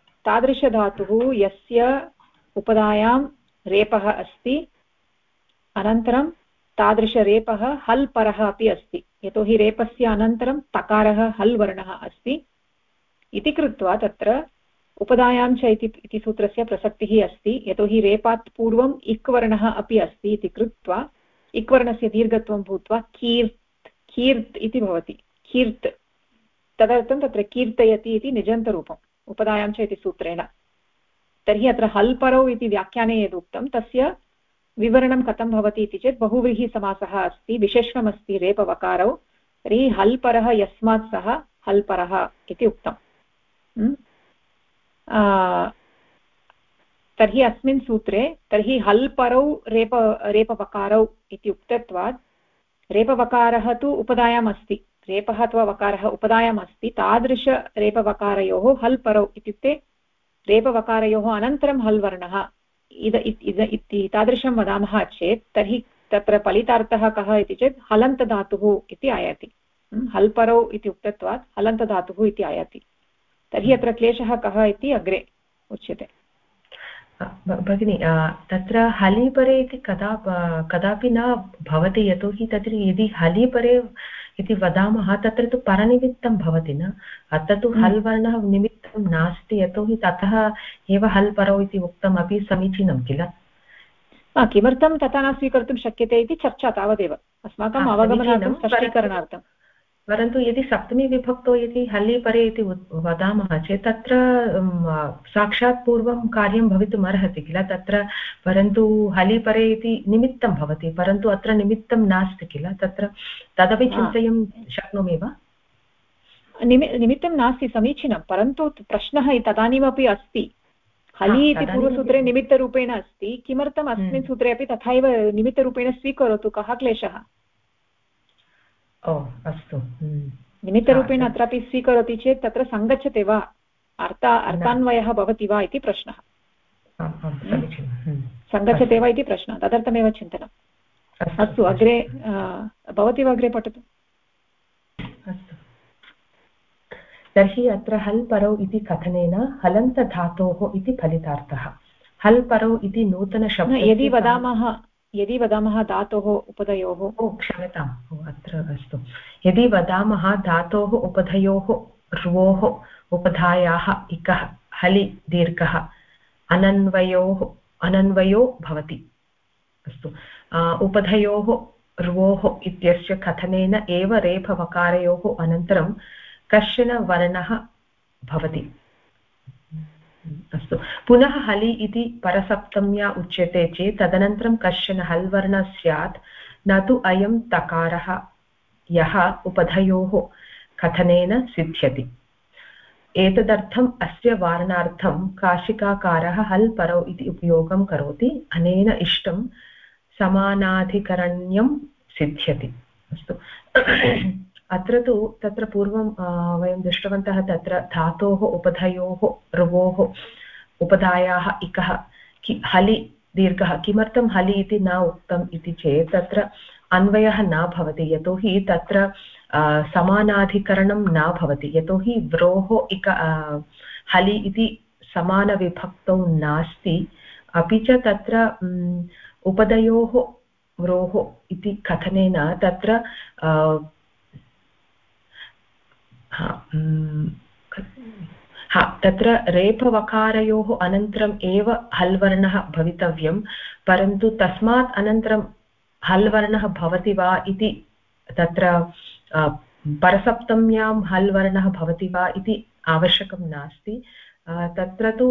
तादृशधातुः यस्य उपधायां रेपः अस्ति, अनन्तरं तादृशरेपः हल् परः अपि अस्ति, यतोहि रेपस्य अनन्तरं तकारः हल् वर्णः अस्ति इति कृत्वा तत्र उपधायां च इति सूत्रस्य प्रसक्तिः अस्ति, यतोहि रेपात् पूर्वम् इक् वर्णः अपि अस्ति इति कृत्वा इक् वर्णस्य दीर्घत्वं भूत्वा कीर्त् इति भवति, कीर्त्। तदर्थं तत्र कीर्तयति इति निजन्तरूपम् उपधायां च इति सूत्रेण। तर्हि अत्र हल् परौ इति व्याख्याने यदुक्तं तस्य विवरणं कथं भवति इति चेत् बहुव्रीहिसमासः अस्ति, विशेषणमस्ति रेपवकारौ, तर्हि हल् परः यस्मात् सः हल् परः इति उक्तम्। तर्हि अस्मिन् सूत्रे तर्हि हल् परौ रेपवकारौ इति उक्तत्वात् रेपवकारः तु उपधायाम् अस्ति, रेपः अथवा वकारः उपधायाम् अस्ति, तादृशरेपवकारयोः हल् परौ इत्युक्ते रेपवकारयोः अनन्तरं हल् वर्णः इति तादृशं वदामः चेत् तर्हि तत्र फलितार्थः कः इति चेत् हलन्तधातुः इति आयाति। हल् परौ इति उक्तत्वात् हलन्तधातुः इति आयाति। तर्हि अत्र क्लेशः कः इति अग्रे उच्यते। भगिनि तत्र हलीपरे इति कदापि न भवति, यतोहि तत्र यदि हलीपरे इति वदामः तत्र तु परनिमित्तं भवति न, अत्र तु हल् वर्णः निमित्तं नास्ति, यतोहि ततः एव हल् परौ इति उक्तम् अपि समीचीनं किल। किमर्थं तथा न स्वीकर्तुं शक्यते इति चर्चा तावदेव अस्माकम् अवगमनार्थं स्पष्टीकरणार्थं। परन्तु यदि सप्तमी विभक्तौ यदि हल्ली परे इति वदामः चेत् तत्र साक्षात् पूर्वं कार्यं भवितुम् अर्हति किल तत्र, परन्तु हल्ली परे इति निमित्तं भवति, परन्तु अत्र निमित्तं नास्ति किल, तत्र तदपि चिन्तयितुं शक्नोमि वा? निमित्तं नास्ति, समीचीनं, परन्तु प्रश्नः तदानीमपि अस्ति, हलि इति पूर्वसूत्रे निमित्तरूपेण अस्ति, किमर्थम् अस्मिन् सूत्रे अपि तथैव निमित्तरूपेण स्वीकरोतु, कः क्लेशः? ओ अस्तु, निमित्तरूपेण अत्रापि स्वीकरोति चेत् तत्र सङ्गच्छते वा, अर्थान्वयः भवति वा इति प्रश्नः। सङ्गच्छते वा इति प्रश्नः, तदर्थमेव चिन्तनम्। अस्तु, अग्रे भवती वा अग्रे पठतु। अस्तु, तर्हि अत्र हल् परौ इति कथनेन हलन्तधातोः इति फलितार्थः। हल् परौ इति नूतनशब्दः यदि वदामः धातोः उपधयोः, क्षम्यताम्, अत्र अस्तु, यदि वदामः धातोः उपधयोः र्वोः उपधायाः इकः हलि दीर्घः अनन्वयो भवति। अस्तु, उपधयोः र्वोः इत्यस्य कथनेन एव रेफवकारयोः अनन्तरं कश्चन वर्णः भवति। अस्तु, पुनः हलि इति परसप्तम्या उच्यते चेत् तदनन्तरं कश्चन हल् वर्णः स्यात्, न तु अयं तकारः यः उपधयोः कथनेन सिद्ध्यति। एतदर्थम् अस्य वारणार्थं काशिकाकारः हल् परौ इति उपयोगं करोति, अनेन इष्टं समानाधिकरण्यं सिद्ध्यति। अस्तु, अत्र तु तत्र पूर्वं वयं दृष्टवन्तः, तत्र धातोः उपधयोः र्वोः उपधायाः इकः हलि दीर्घः, किमर्थं हलि इति न उक्तम् इति चेत् तत्र अन्वयः न भवति, यतोहि तत्र समानाधिकरणं न भवति, यतोहि व्रोः इक हलि इति समानविभक्तौ नास्ति, अपि च तत्र उपधयोः व्रोः इति कथनेन तत्र तत्र रेफवकारयोः अनन्तरम् एव हल् वर्णः भवितव्यं, परन्तु तस्मात् अनन्तरं हल् वर्णः भवति वा इति तत्र परसप्तम्यां हल् वर्णः भवति वा इति आवश्यकं नास्ति। तत्र तु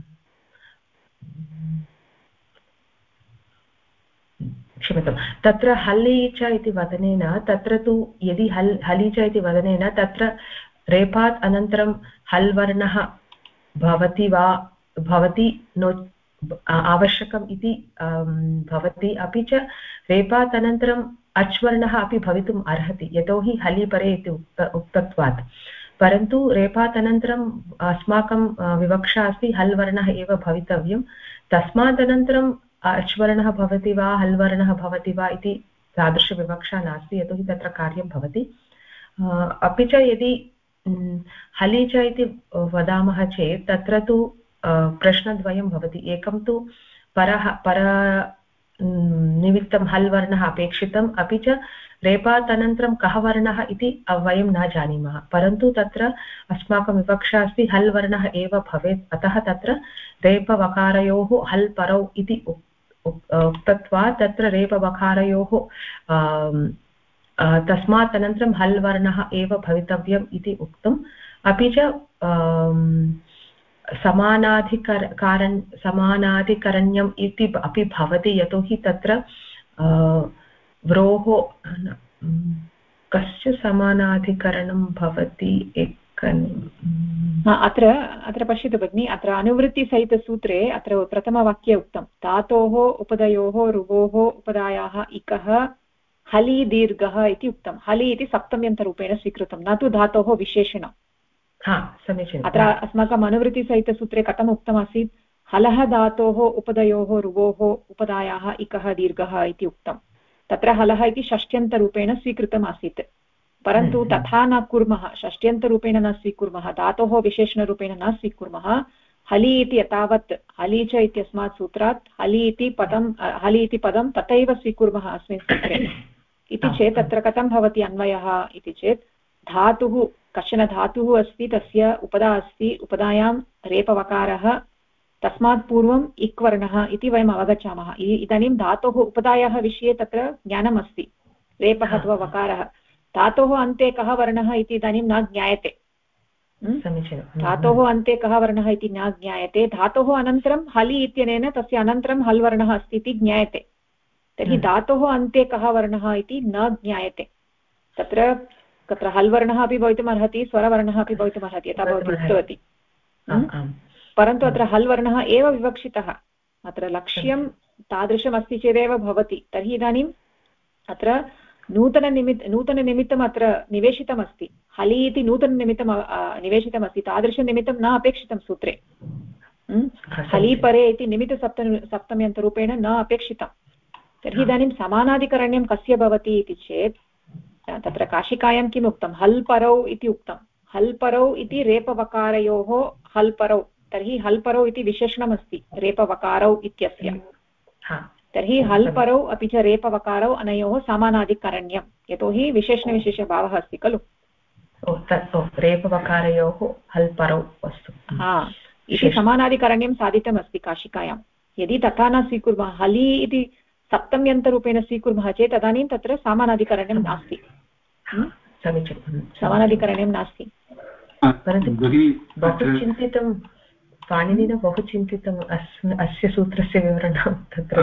क्षम्यतां, तत्र हल्ली च इति वदनेन तत्र तु यदि हलि च इति वदनेन तत्र रेपात् अनन्तरं हल् वर्णः भवति वा भवति नो आवश्यकम् इति भवति, अपि च रेपात् अनन्तरम् अच् वर्णः अपि भवितुम् अर्हति, यतोहि हलि परे इति उक्तत्वात्, परन्तु रेपात् अनन्तरम् अस्माकं विवक्षा अस्ति हल् वर्णः एव भवितव्यं, तस्मात् अनन्तरम् अच् वर्णः भवति वा हल् वर्णः भवति वा इति तादृशविवक्षा नास्ति, यतोहि तत्र कार्यं भवति। अपि च यदि हलि च इति वदामः चेत् तत्र तु प्रश्नद्वयं भवति, एकं तु निमित्तं हल् वर्णः अपेक्षितम् अपि च रेपात् अनन्तरं कः वर्णः इति वयं न जानीमः परन्तु तत्र अस्माकं विवक्षा अस्ति हल् वर्णः एव भवेत् अतः तत्र रेपवकारयोः हल् परौ इति उक्तत्वात् तत्र रेपवकारयोः तस्मात् अनन्तरं हल् वर्णः एव भवितव्यम् इति उक्तम् अपि च समानाधिकरण्यम् इति अपि भवति यतोहि तत्र व्रोः कस्य समानाधिकरणं भवति अत्र पश्यतु भगिनि अत्र अनुवृत्तिसहितसूत्रे अत्र प्रथमवाक्ये उक्तं धातोः उपदयोः रुवोः उपदायाः इकः हलि दीर्घः इति उक्तं हलि इति सप्तम्यन्तरूपेण स्वीकृतं न तु धातोः विशेषणं समीचीनम् अत्र अस्माकम् अनुवृत्तिसहितसूत्रे कथम् उक्तमासीत् हलः धातोः उपदयोः रुवोः उपदायाः इकः दीर्घः इति उक्तं तत्र हलः इति षष्ट्यन्तरूपेण स्वीकृतम् आसीत् परन्तु तथा न कुर्मः षष्ट्यन्तरूपेण न स्वीकुर्मः धातोः विशेषणरूपेण न स्वीकुर्मः हलि इति यथावत् हलि च इत्यस्मात् सूत्रात् हलि इति पदं तथैव स्वीकुर्मः अस्मिन् सूत्रे इति चेत् तत्र कथं भवति अन्वयः इति चेत् धातुः कश्चन धातुः अस्ति तस्य उपदा अस्ति उपदायां रेपवकारः तस्मात् पूर्वम् इक् वर्णः इति वयम् अवगच्छामः इदानीं धातोः उपदायाः विषये तत्र ज्ञानम् अस्ति रेपः अथवा वकारः धातोः अन्ते कः वर्णः इति इदानीं न ज्ञायते धातोः अन्ते कः वर्णः इति न ज्ञायते धातोः अनन्तरं हलि इत्यनेन तस्य अनन्तरं हल् वर्णः अस्ति इति ज्ञायते तर्हि धातोः अन्ते कः वर्णः इति न ज्ञायते तत्र हल् वर्णः अपि भवितुम् अर्हति स्वरवर्णः अपि भवितुम् अर्हति यथा भवती उक्तवती परन्तु अत्र हल् वर्णः एव विवक्षितः अत्र लक्ष्यं तादृशमस्ति चेदेव भवति तर्हि इदानीम् अत्र नूतननिमित्तम् अत्र निवेशितमस्ति हलि इति नूतननिमित्तं निवेशितमस्ति तादृशनिमित्तं न अपेक्षितं सूत्रे हलि परे इति निमित्तसप्तम्यन्तरूपेण न अपेक्षितं तर्हि इदानीं समानाधिकरण्यं कस्य भवति इति चेत् तत्र काशिकायां किम् उक्तं हल् परौ इति उक्तं हल् परौ इति रेपवकारयोः हल् परौ तर्हि हल् परौ इति विशेषणमस्ति रेपवकारौ इत्यस्य तर्हि हल् परौ अपि च रेपवकारौ अनयोः समानाधिकरण्यं यतोहि विशेषणविशेषभावः अस्ति खलु रेपवकारयोः हल् परौ अस्तु इति समानाधिकरण्यं साधितमस्ति काशिकायां यदि तथा न स्वीकुर्मः हलि इति सप्तम्यन्तरूपेण स्वीकुर्मः चेत् तदानीं तत्र समानाधिकरण्यं नास्ति समानाधिकरण्यं नास्ति परन्तु बहु चिन्तितं पाणिनिना बहु चिन्तितम् अस्य सूत्रस्य विवरणं तत्र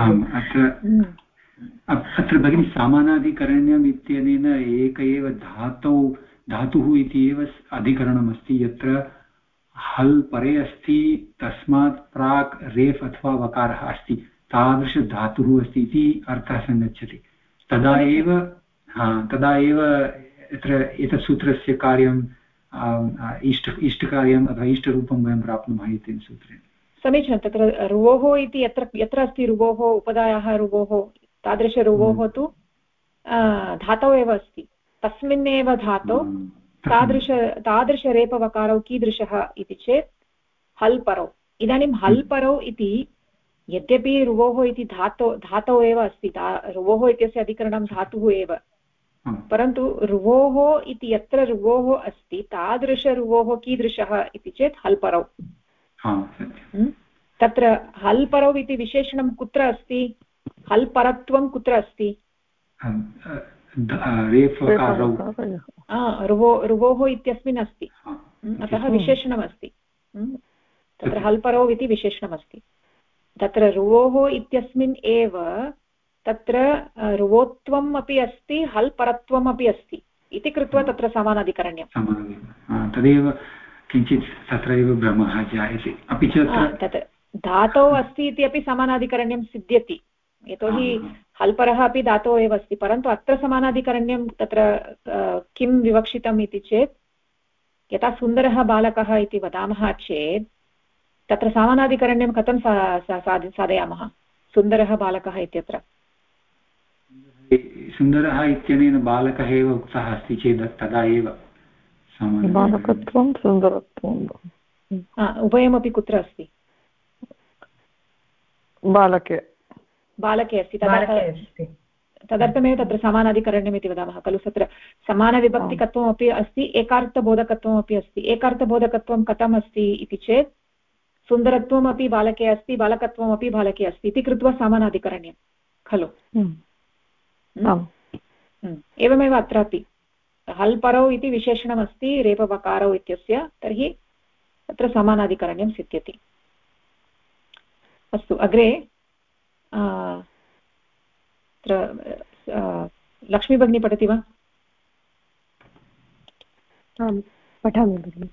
अत्र भगिनी समानाधिकरण्यम् इत्यनेन एक एव धातुः इति एव अधिकरणमस्ति यत्र हल् परे अस्ति तस्मात् प्राक् रेफ् अथवा वकारः अस्ति तादृशधातुः अस्ति इति अर्थः सङ्गच्छति तदा एव एतत् सूत्रस्य कार्यं इष्टकार्यम् अथवा इष्टरूपं वयं प्राप्नुमः इति सूत्रेण समीचीनं तत्र रुवोः इति यत्र अस्ति रुवोः उपदायाः रुवोः तादृशरुवोः तु धातौ एव अस्ति तस्मिन्नेव धातौ तादृशरेपवकारौ कीदृशः इति चेत् हल् परौ इदानीं हल् परौ इति यद्यपि रुवोः इति धातौ एव अस्ति रुवोः इत्यस्य अधिकरणं धातुः एव परन्तु रुवोः इति यत्र रुवोः अस्ति तादृशरुवोः कीदृशः इति चेत् हल् परौ तत्र हल् परौ इति विशेषणं कुत्र अस्ति हल् परत्वं कुत्र अस्ति रुवोः इत्यस्मिन् अस्ति अतः विशेषणमस्ति तत्र हल् परौ इति विशेषणमस्ति तत्र रुवोः इत्यस्मिन् एव तत्र रुवोत्वम् अपि अस्ति हल् परत्वम् अपि अस्ति इति कृत्वा तत्र समानाधिकरण्यं तदेव किञ्चित् तत्रैव भ्रमः जायते अपि च तत् धातौ अस्ति इति अपि समानाधिकरण्यं सिद्ध्यति यतोहि हल्परः अपि धातौ एव अस्ति परन्तु अत्र समानाधिकरण्यं तत्र किं विवक्षितम् इति चेत् यथा सुन्दरः बालकः इति वदामः चेत् तत्र समानाधिकरण्यं कथं साधयामः सुन्दरः बालकः इत्यत्र सुन्दरः इत्यनेन बालकः एव उक्तः अस्ति चेत् तदा एव बालकत्वं सुन्दरत्वं उभयमपि कुत्र अस्ति बालके बालके अस्ति तदर्थमेव तत्र समानाधिकरण्यम् इति वदामः खलु. तत्र समानविभक्तिकत्वमपि अस्ति, एकार्थबोधकत्वमपि अस्ति. एकार्थबोधकत्वं कथम् अस्ति इति चेत् सुन्दरत्वमपि बालके अस्ति, बालकत्वमपि बालके अस्ति इति कृत्वा समानाधिकरण्यं खलु. एवमेव अत्रापि हल् परौ इति विशेषणमस्ति रेफवकारौ इत्यस्य, तर्हि तत्र समानाधिकरण्यं सिद्ध्यति. अस्तु, अग्रे लक्ष्मी भगिनी पठति वा? आम्, पठामि भगिनि.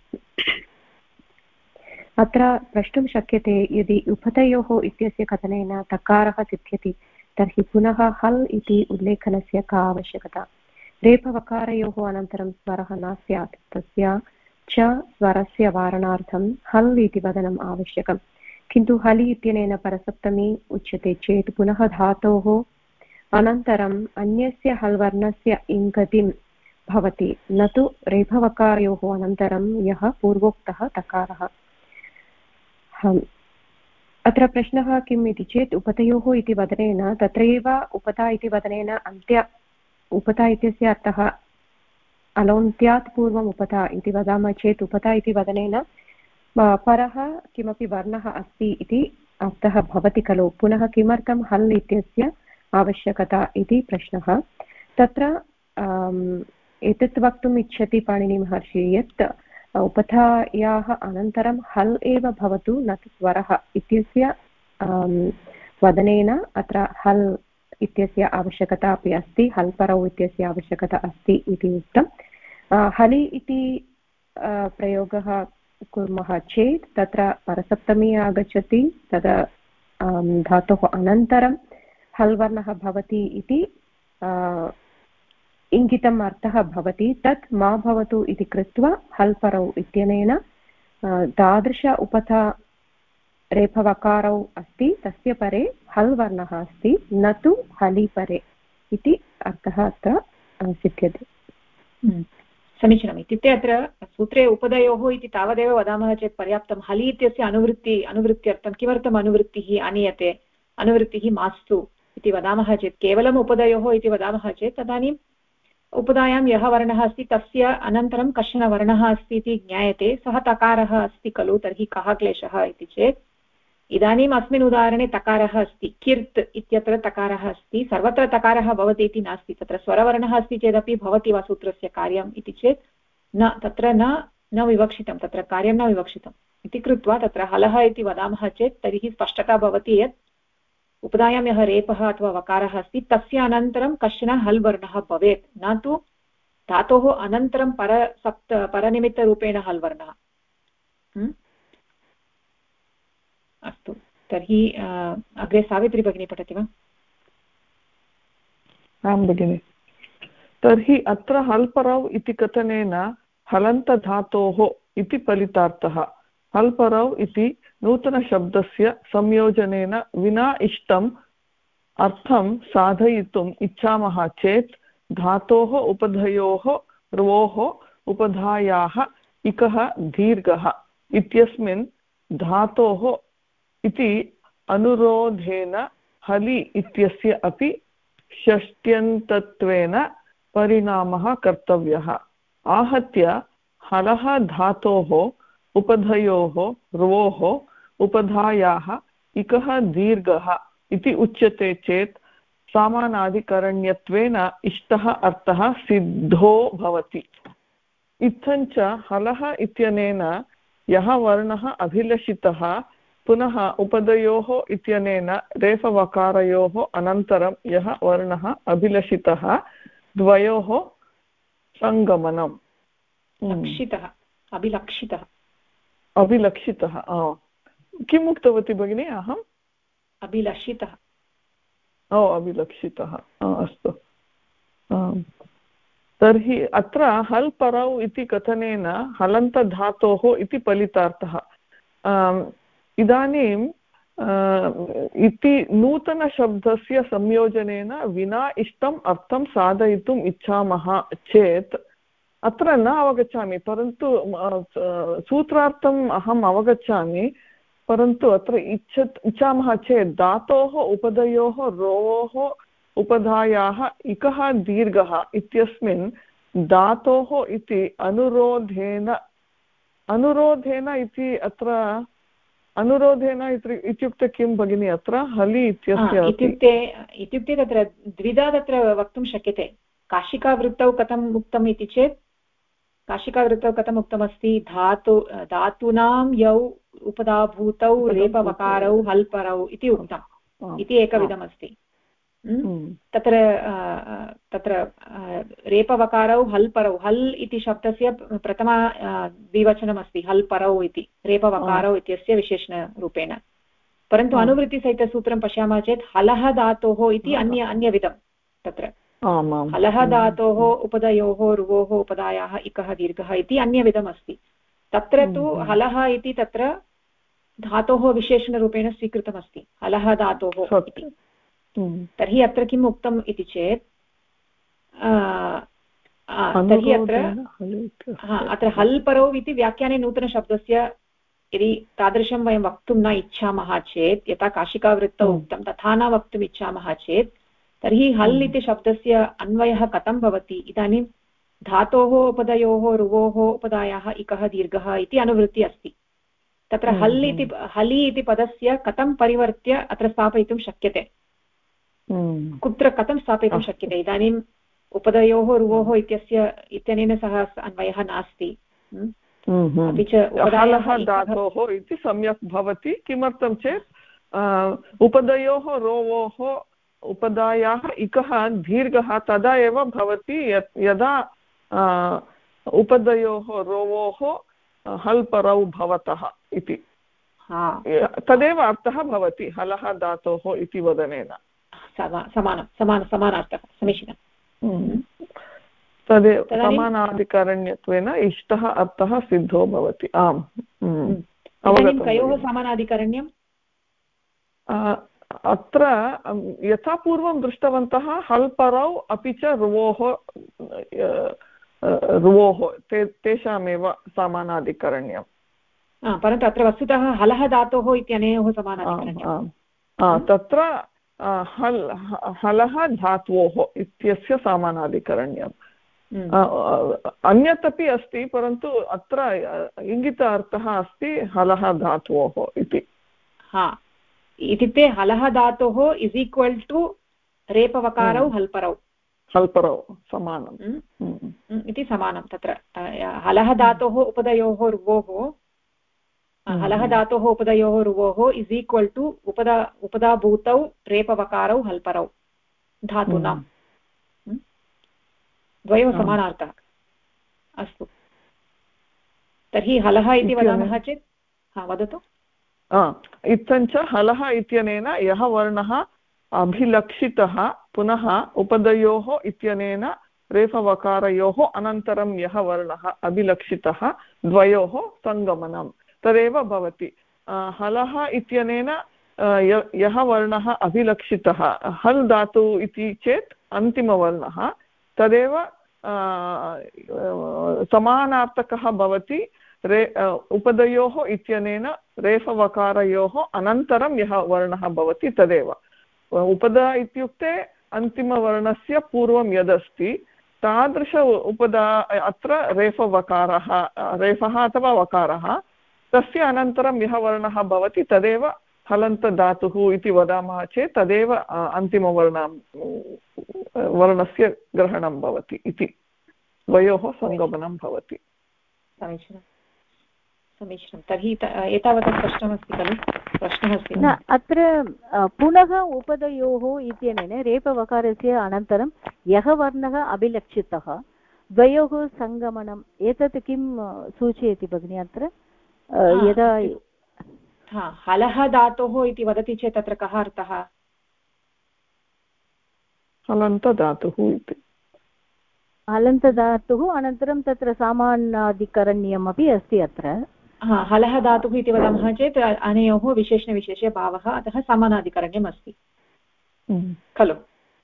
अत्र प्रष्टुं शक्यते, यदि उपतयोः इत्यस्य कथनेन तकारः सिद्ध्यति तर्हि पुनः हल् इति उल्लेखनस्य का आवश्यकता? रेफवकारयोः अनन्तरं स्वरः न स्यात्, तस्य च स्वरस्य वारणार्थं हल् इति वदनम् आवश्यकम्. किन्तु हलि इत्यनेन परसप्तमी उच्यते चेत् पुनः धातोः अनन्तरम् अन्यस्य हल् वर्णस्य इङ्गतिं भवति, न तु रेफवकारयोः अनन्तरं यः पूर्वोक्तः तकारः. अत्र प्रश्नः किम् इति चेत् उपतयोः इति वदनेन तत्रैव उपता इति वदनेन अन्त्य उपता इत्यस्य अर्थः अलोन्त्यात् पूर्वम् उपता इति वदामः चेत् उपता इति वदनेन परः किमपि वर्णः अस्ति इति अर्थः भवति खलु. पुनः किमर्थं हल् इत्यस्य आवश्यकता इति प्रश्नः. तत्र एतत् वक्तुम् इच्छति पाणिनिमहर्षिः यत् उपधायाः अनन्तरं हल् एव भवतु, न तु स्वरः इत्यस्य वदनेन अत्र हल् इत्यस्य आवश्यकता अपि अस्ति, हल् परौ इत्यस्य आवश्यकता अस्ति इति उक्तं. हलि इति प्रयोगः कुर्मः चेत् तत्र परसप्तमी आगच्छति, तदा धातोः अनन्तरं हल् वर्णः भवति इति इङ्गितम् अर्थः भवति. तत् मा भवतु इति कृत्वा हल् परौ इत्यनेन तादृश उपथा रेफवकारौ अस्ति, तस्य परे हल् वर्णः अस्ति, न तु हलि परे इति अर्थः अत्र सिद्ध्यते. समीचीनम्. इत्युक्ते अत्र सूत्रे उपदयोः इति तावदेव वदामः चेत् पर्याप्तं. हलि इत्यस्य अनुवृत्त्यर्थं किमर्थम् अनुवृत्तिः आनीयते, अनुवृत्तिः मास्तु इति वदामः चेत्, केवलम् उपदयोः इति वदामः चेत् तदानीम् उपदायां यः वर्णः अस्ति तस्य अनन्तरं कश्चन वर्णः अस्ति इति ज्ञायते, सः तकारः अस्ति खलु. तर्हि कः क्लेशः इति चेत्, इदानीम् अस्मिन् उदाहरणे तकारः अस्ति, किर्त् इत्यत्र तकारः अस्ति, सर्वत्र तकारः भवति इति नास्ति. तत्र स्वरवर्णः अस्ति चेदपि भवति वा सूत्रस्य कार्यम् इति चेत् न, तत्र न विवक्षितं, तत्र कार्यं न विवक्षितम् इति कृत्वा तत्र हलः इति वदामः चेत् तर्हि स्पष्टता भवति यत् उपधायां यः रेपः अथवा वकारः अस्ति तस्य अनन्तरं कश्चन हल् वर्णः भवेत्, न तु धातोः अनन्तरं परनिमित्तरूपेण हल् वर्णः. अस्तु, तर्हि अग्रे सावित्री भगिनी पठति वा? आं भगिनि. तर्हि अत्र हल् परौ इति कथनेन हलन्तधातोः इति फलितार्थः. हल् परौ इति नूतनशब्दस्य संयोजनेन विना इष्टम् अर्थं साधयितुम् इच्छामः चेत् धातोः उपधयोः र्वोः उपधायाः इकः दीर्घः इत्यस्मिन् धातोः इति अनुरोधेन हलि इत्यस्य अपि षष्ट्यन्तत्वेन परिणामः कर्तव्यः. आहत्य हलः धातोः उपधयोः र्वोः उपधायाः इकः दीर्घः इति उच्यते चेत् समानाधिकरण्यत्वेन इष्टः अर्थः सिद्धो भवति. इत्थञ्च हलः इत्यनेन यः वर्णः अभिलषितः पुनः उपधयोः इत्यनेन रेफवकारयोः अनन्तरं यः वर्णः अभिलषितः द्वयोः सङ्गमनम्. अभिलक्षितः किम् उक्तवती भगिनी अहम्? अभिलषितः. अभिलक्षितः, अस्तु. तर्हि अत्र हल् परौ इति कथनेन हलन्तधातोः इति फलितार्थः. इदानीम् इति नूतनशब्दस्य संयोजनेन विना इष्टम् अर्थं साधयितुम् इच्छामः चेत् अत्र न अवगच्छामि, परन्तु सूत्रार्थम् अहम् अवगच्छामि. परन्तु अत्र इच्छामः चेत् धातोः उपधयोः रोः उपधायाः इकः दीर्घः इत्यस्मिन् धातोः इति अनुरोधेन इति अत्र अनुरोधेन इत्युक्ते किं भगिनि अत्र हलि इत्यस्य इत्युक्ते तत्र द्विधा तत्र वक्तुं शक्यते काशिकावृत्तौ कथम् उक्तम् इति चेत् काशिकावृत्तौ कथम् उक्तमस्ति धातूनां यौ उपधाभूतौ रेपवकारौ हल्परौ इति उक्तम् इति एकविधमस्ति तत्र रेपवकारौ हल्परौ हल् इति शब्दस्य प्रथमा द्विवचनमस्ति हल्परौ इति रेपवकारौ इत्यस्य विशेषणरूपेण परन्तु अनुवृत्तिसहितसूत्रं पश्यामः चेत् हलः धातोः इति अन्यविधं तत्र हलः धातोः उपधयोः रुवोः उपधायाः इकः दीर्घः इति अन्यविधमस्ति तत्र तु हलः इति तत्र धातोः विशेषणरूपेण स्वीकृतमस्ति हलः धातोः इति तर्हि अत्र किम् उक्तम् इति चेत् तर्हि अत्र हल्परौ इति व्याख्याने नूतनशब्दस्य यदि तादृशं वयं वक्तुं न इच्छामः चेत् यथा काशिकावृत्तौ उक्तं तथा न वक्तुम् इच्छामः चेत् तर्हि हल् इति शब्दस्य अन्वयः कथं भवति इदानीं धातोः उपधयोः रुवोः उपधायाः इकः दीर्घः इति अनुवृत्ति अस्ति तत्र हलि इति पदस्य कथं परिवर्त्य अत्र स्थापयितुं शक्यते कुत्र कथं स्थापयितुं शक्यते इदानीम् उपधयोः रुवोः इत्यनेन सह अन्वयः नास्ति अपि च हलः धातोः इति सम्यक् भवति किमर्थं चेत् उपधयोः रोवोः उपधायाः इकः दीर्घः तदा एव भवति यदा उपधयोः रोवोः हल्परौ भवतः इति तदेव अर्थः भवति हलः धातोः इति वदनेन समानार्थः समीचीनं तदेव समानाधिकरण्यत्वेन इष्टः अर्थः सिद्धो भवति आम् कयोः समानाधिकरण्यम् अत्र यथा पूर्वं दृष्टवन्तः हल्परौ अपि च रुवोः तेषामेव समानाधिकरण्यम् परन्तु अत्र वस्तुतः हलः धातोः इत्यनयोः समानाधिकरण्यम् तत्र हलः धात्वोः इत्यस्य समानाधिकरण्यम् अन्यत् अपि अस्ति परन्तु अत्र इङ्गित अर्थः अस्ति हलः धात्वोः इति इत्युक्ते हलः धातोः इस् ईक्वल् टु रेपवकारौ हल्परौ समानम् इति समानं तत्र हलः धातोः उपधयोः रुवोः हलः धातोः उपधयोः रुवोः इस् ईक्वल् टु उपधाभूतौ रेपवकारौ हल्परौ धातूनां द्वयोः समानार्थः अस्तु तर्हि हलः इति वदामः चेत् वदतु इत्थञ्च हलः इत्यनेन यः वर्णः अभिलक्षितः पुनः उपधयोः इत्यनेन रेफवकारयोः अनन्तरं यः वर्णः अभिलक्षितः द्वयोः सङ्गमनं तदेव भवति हलः इत्यनेन यः वर्णः अभिलक्षितः हल् धातु इति चेत् अन्तिमवर्णः तदेव समानार्थकः भवति उपधयोः इत्यनेन रेफवकारयोः अनन्तरं यः वर्णः भवति तदेव उपधा इत्युक्ते अन्तिमवर्णस्य पूर्वं यदस्ति तादृश उपधा अत्र रेफवकारः रेफः अथवा वकारः तस्य अनन्तरं यः वर्णः भवति तदेव हलन्तधातुः इति वदामः चेत् तदेव वर्णस्य ग्रहणं भवति इति द्वयोः सङ्गमनं भवति समीचीनं तर्हि एतावता स्पष्टमस्ति खलु प्रश्नः अस्ति न अत्र पुनः उपधयोः इत्यनेन रेपवकारस्य अनन्तरं यः वर्णः अभिलक्षितः द्वयोः सङ्गमनम् एतत् किं सूचयति भगिनि अत्र यदा हलः धातोः इति वदति चेत् तत्र कः अर्थः हलन्तधातुः इति हलन्तधातुः अनन्तरं तत्र सामानाधिकरण्यमपि अस्ति अत्र हलः धातुः इति वदामः चेत् अनयोः विशेषणविशेषभावः अतः समानाधिकरण्यम् अस्ति खलु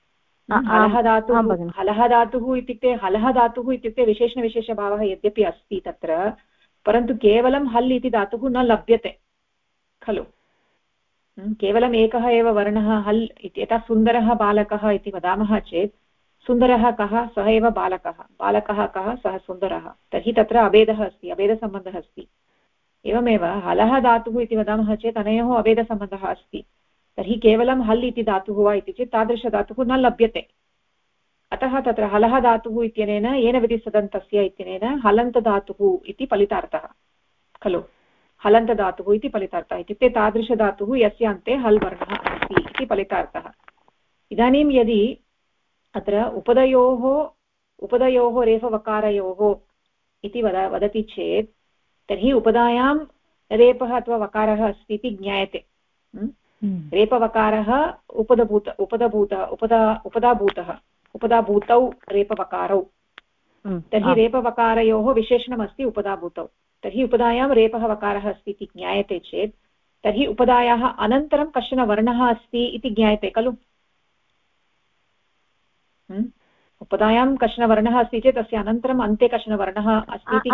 हलः धातुः इत्युक्ते विशेषणविशेषभावः यद्यपि अस्ति तत्र परन्तु केवलं हल् इति धातुः न लभ्यते खलु। केवलम् एकः एव वर्णः हल् इति, यथा सुन्दरः बालकः इति वदामः चेत् सुन्दरः कः, सः एव बालकः, बालकः कः, सः सुन्दरः, तर्हि तत्र अभेदः अस्ति, अभेदसम्बन्धः अस्ति। एवमेव हलः धातुः इति वदामः चेत् अनयोः अभेदसम्बन्धः अस्ति, तर्हि केवलं हल् इति धातुः वा इति चेत् तादृशधातुः न लभ्यते। अतः तत्र हलः धातुः इत्यनेन येन विधिसदन्तस्य इत्यनेन हलन्तधातुः इति फलितार्थः खलु। हलन्तधातुः इति फलितार्थः इत्युक्ते तादृशधातुः यस्य अन्ते हल् वर्णः अस्ति इति फलितार्थः। इदानीं यदि अत्र उपदयोः रेफवकारयोः इति वदति चेत् तर्हि उपधायां रेपः अथवा वकारः अस्ति इति ज्ञायते। रेपवकारः उपधाभूतौ रेपवकारौ, तर्हि रेपवकारयोः विशेषणमस्ति उपधाभूतौ, तर्हि उपधायां रेपः वकारः अस्ति इति ज्ञायते चेत् तर्हि उपधायाः अनन्तरं कश्चन वर्णः अस्ति इति ज्ञायते खलु। उपधायां कश्चन वर्णः अस्ति चेत् तस्य अनन्तरम् अन्ते कश्चन वर्णः अस्ति इति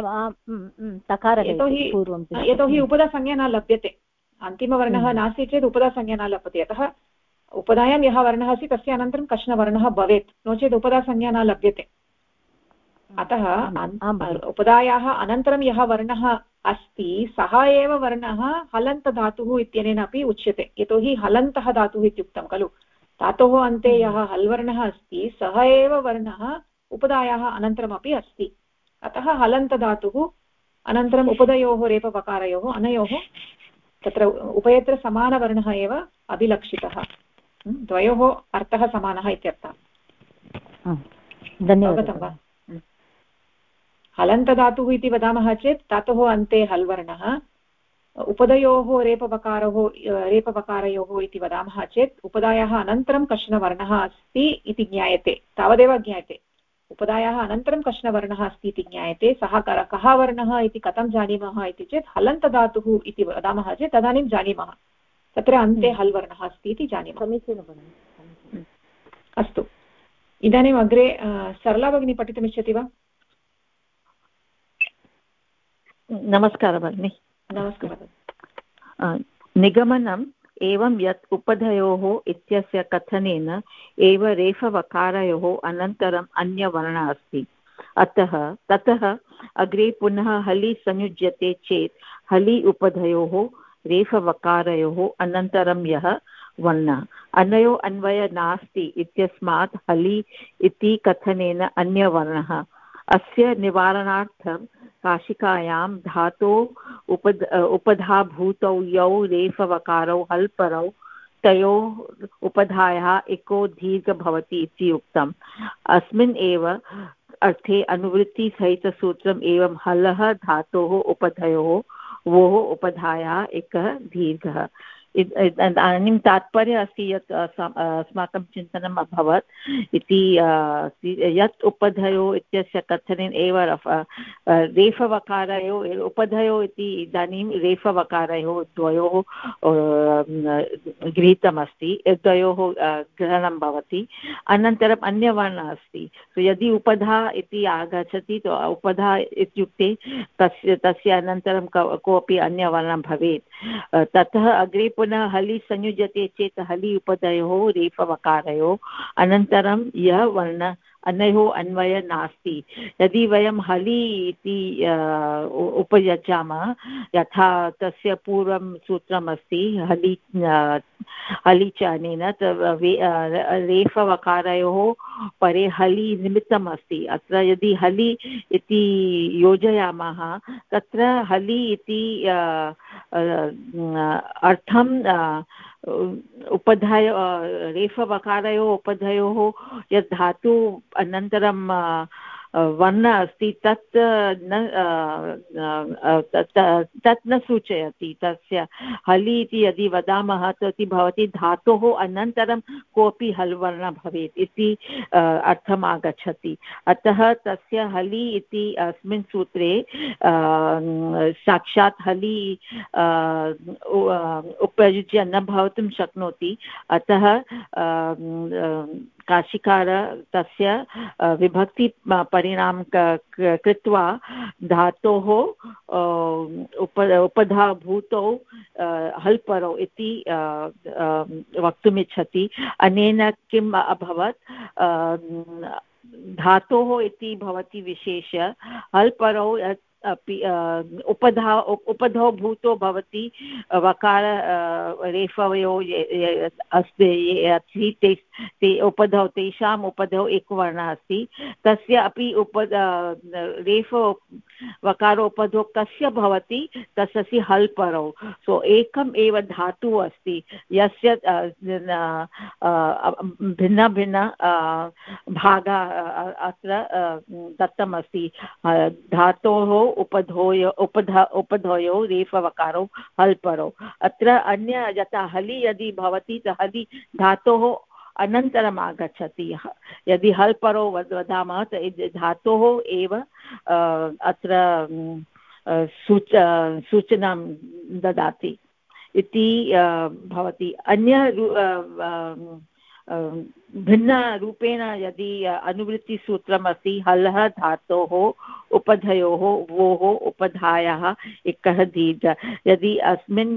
ज्ञायते। यतोहि उपधासंज्ञा न लभ्यते, अन्तिमवर्णः नास्ति चेत् उपधासंज्ञा न लभ्यते। अतः उपधायां यः वर्णः अस्ति तस्य अनन्तरं कश्चन वर्णः भवेत्, नो चेत् उपधासंज्ञा न लभ्यते। अतः उपधायाः अनन्तरं यः वर्णः अस्ति सः एव वर्णः हलन्तधातुः इत्यनेन अपि उच्यते, यतोहि हलन्तः धातुः इत्युक्तं खलु। धातोः अन्ते यः हल् वर्णः अस्ति सः एव वर्णः उपधायाः अनन्तरमपि अस्ति, अतः हलन्तधातुः अनन्तरम् उपधयोः रेपवकारयोः अनयोः तत्र उभयत्र समानवर्णः एव अभिलक्षितः, द्वयोः अर्थः समानः इत्यर्थः। अवगतं वा? हलन्तधातुः इति वदामः चेत् धातोः अन्ते हल् वर्णः, उपधयोः रेपवकारयोः इति वदामः चेत् उपधायाः अनन्तरं कश्चन वर्णः अस्ति इति ज्ञायते, तावदेव ज्ञायते। उपधायाः अनन्तरं कश्चन वर्णः अस्ति इति ज्ञायते, सः कः वर्णः इति कथं जानीमः इति चेत् हलन्तधातुः इति वदामः चेत् तदानीं जानीमः तत्र अन्ते हल् वर्णः अस्ति इति जानीमः। समीचीनं। अस्तु, इदानीम् अग्रे सरला भगिनी पठितुमिच्छति वा? नमस्कारः भगिनि। नमस्कारः। निगमनम् एवं यत् उपधयोः इत्यस्य कथनेन एव रेफवकारयोः अनन्तरम् अन्यवर्णः अस्ति, अतः ततः अग्रे पुनः हलि संयुज्यते चेत् हलि उपधयोः रेफवकारयोः अनन्तरं यः वर्णः अनयो अन्वय नास्ति इत्यस्मात् हलि इति कथनेन अन्यवर्णः। अस्य निवारणार्थं काशिकायां धातो उपधाभूतौ यौ रेफवकारौ हल्परौ तयोः उपधायाः एको दीर्घ भवति इति उक्तम्। अस्मिन् एव अर्थे अनुवृत्तिसहितसूत्रम् एवं हलः धातोः उपधयोः वोः उपधायाः एकः दीर्घः। इदानीं तात्पर्यम् अस्ति यत् अस्माकं चिन्तनम् अभवत् इति यत् उपधयोः इत्यस्य कथनेन एव रेफवकारयोः उपधयोः इति इदानीं रेफवकारयोः द्वयोः गृहीतमस्ति, द्वयोः ग्रहणं भवति, अनन्तरम् अन्यवर्णः अस्ति। यदि उपधा इति आगच्छति तो उपधा इत्युक्ते तस्य अनन्तरं कोऽपि अन्यवर्णं भवेत्। ततः अग्रे पुनः हलि संयुज्यते चेत् हलि उपधयोः रेफवकारयोः अनन्तरं यः वर्णः अनयोः अन्वयः नास्ति। यदि वयं हलि इति उपयुज्यामः यथा तस्य पूर्वं सूत्रमस्ति हलि च अनेन रेफवकारयोः परे हलि निमित्तम् अस्ति। अत्र यदि हलि इति योजयामः तत्र हलि इति अर्थं उपधय रेफवकारयोः उपधयोः यत् धातु अनन्तरं वर्णः अस्ति तत् न सूचयति। तस्य हलि इति यदि वदामः तर्हि भवति धातोः अनन्तरं कोऽपि हल् वर्णः भवेत् इति अर्थम् आगच्छति। अतः तस्य हलि इति अस्मिन् सूत्रे साक्षात् हलि उपयुज्य न भवितुं शक्नोति। अतः काशिकार तस्य विभक्ति परिणाम कृत्वा धातोः उपधाभूतौ हल्परौ इति वक्तुमिच्छति। अनेन किम् अभवत्, धातोः इति भवति विशेष्य, हल्परौ अपि उपधौ भूतो भवति वकार रेफवयो अस्ति, ते उपधौ, तेषाम् उपधौ एकवर्णः अस्ति, तस्य अपि रेफ वकारोपधौ कस्य भवति, तस्य हल्परौ। सो एकम् एव धातुः अस्ति यस्य भिन्न भिन्न भागः अत्र दत्तमस्ति। धातोः उपधयो रेफवकारौ हल्परौ। अत्र अन्य यथा हलि यदि भवति, हलि धातोः अनन्तरम् आगच्छति। यदि हल्परौ वदामः धातोः एव अत्र सूचनां ददाति इति भवति। अन्य भिन्नरूपेण यदि अनुवृत्तिसूत्रम् अस्ति, हलः धातोः उपधयोः वोः उपधायाः एकः दीर्घ, यदि अस्मिन्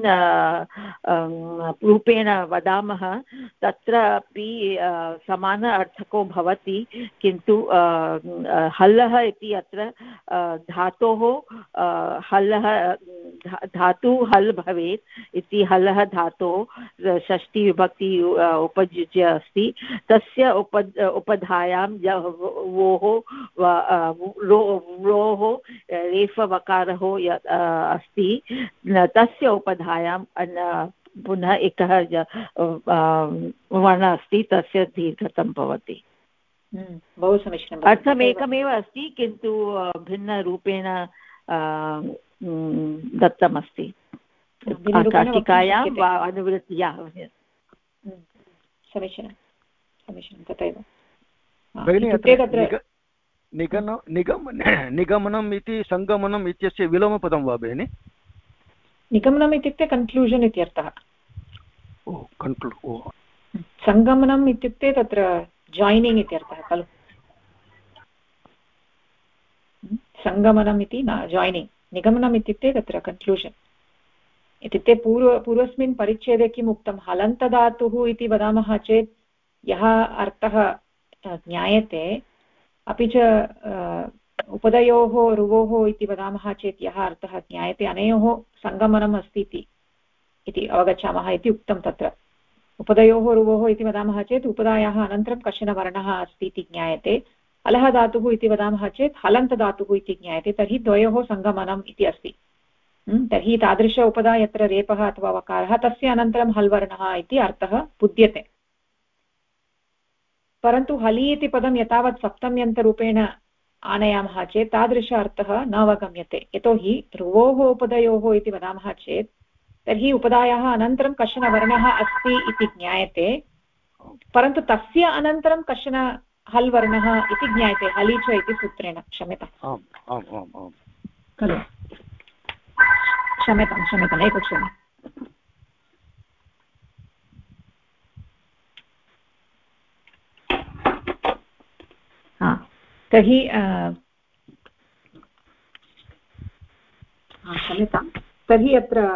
रूपेण वदामः तत्रापि समान अर्थको भवति, किन्तु हलः इति अत्र धातोः हलः धातु हल् भवेत् इति, हलः धातोः षष्ठी विभक्ति उपयुज्य अस्ति, तस्य उपधायां वोः रोः रेफवकारः अस्ति, तस्य उपधायां पुनः एकः वर्णः अस्ति, तस्य दीर्घतं भवति। बहु समीचीनम्। अर्थम् एकमेव अस्ति, किन्तु भिन्नरूपेण दत्तमस्ति टीकायां वा अनुवृत्त्या। समीचीनं समीचीनं, तथैव। निगमनम् इति सङ्गमनम् इत्यस्य विलोमपदं वा भगिनि? निगमनम् इत्युक्ते कन्क्लूषन् इत्यर्थः। सङ्गमनम् इत्युक्ते तत्र जायिनिङ्ग् इत्यर्थः खलु। सङ्गमनम् इति न जायिनिङ्ग्, निगमनम् इत्युक्ते तत्र कन्क्लूषन् इत्युक्ते पूर्वस्मिन् परिच्छेदे किम् उक्तं, हलन्तधातुः इति वदामः चेत् यः अर्थः ज्ञायते, अपि च उपदयोः रुवोः इति वदामः चेत् यः अर्थः ज्ञायते, अनयोः सङ्गमनम् अस्ति इति अवगच्छामः इति उक्तं। तत्र उपदयोः रुवोः इति वदामः चेत् उपदायाः अनन्तरं कश्चन वर्णः अस्ति इति ज्ञायते। हलः धातुः इति वदामः चेत् हलन्तधातुः इति ज्ञायते, तर्हि द्वयोः सङ्गमनम् इति अस्ति। तर्हि तादृश उपदा यत्र रेपः अथवा वकारः, तस्य अनन्तरं हल्वर्णः इति अर्थः बुध्यते। परन्तु हलि इति पदं यतावत् सप्तम्यन्तरूपेण आनयामः चेत् तादृश अर्थः न अवगम्यते। यतोहि रुवोः उपदयोः इति वदामः चेत् तर्हि उपदायाः अनन्तरं कश्चन वर्णः अस्ति इति ज्ञायते, परन्तु तस्य अनन्तरं कश्चन हल् वर्णः इति ज्ञायते, हलि च इति सूत्रेण। क्षम्यताम् खलु, क्षम्यताम् एकक्षणम्। तर्हि क्षम्यतां, तर्हि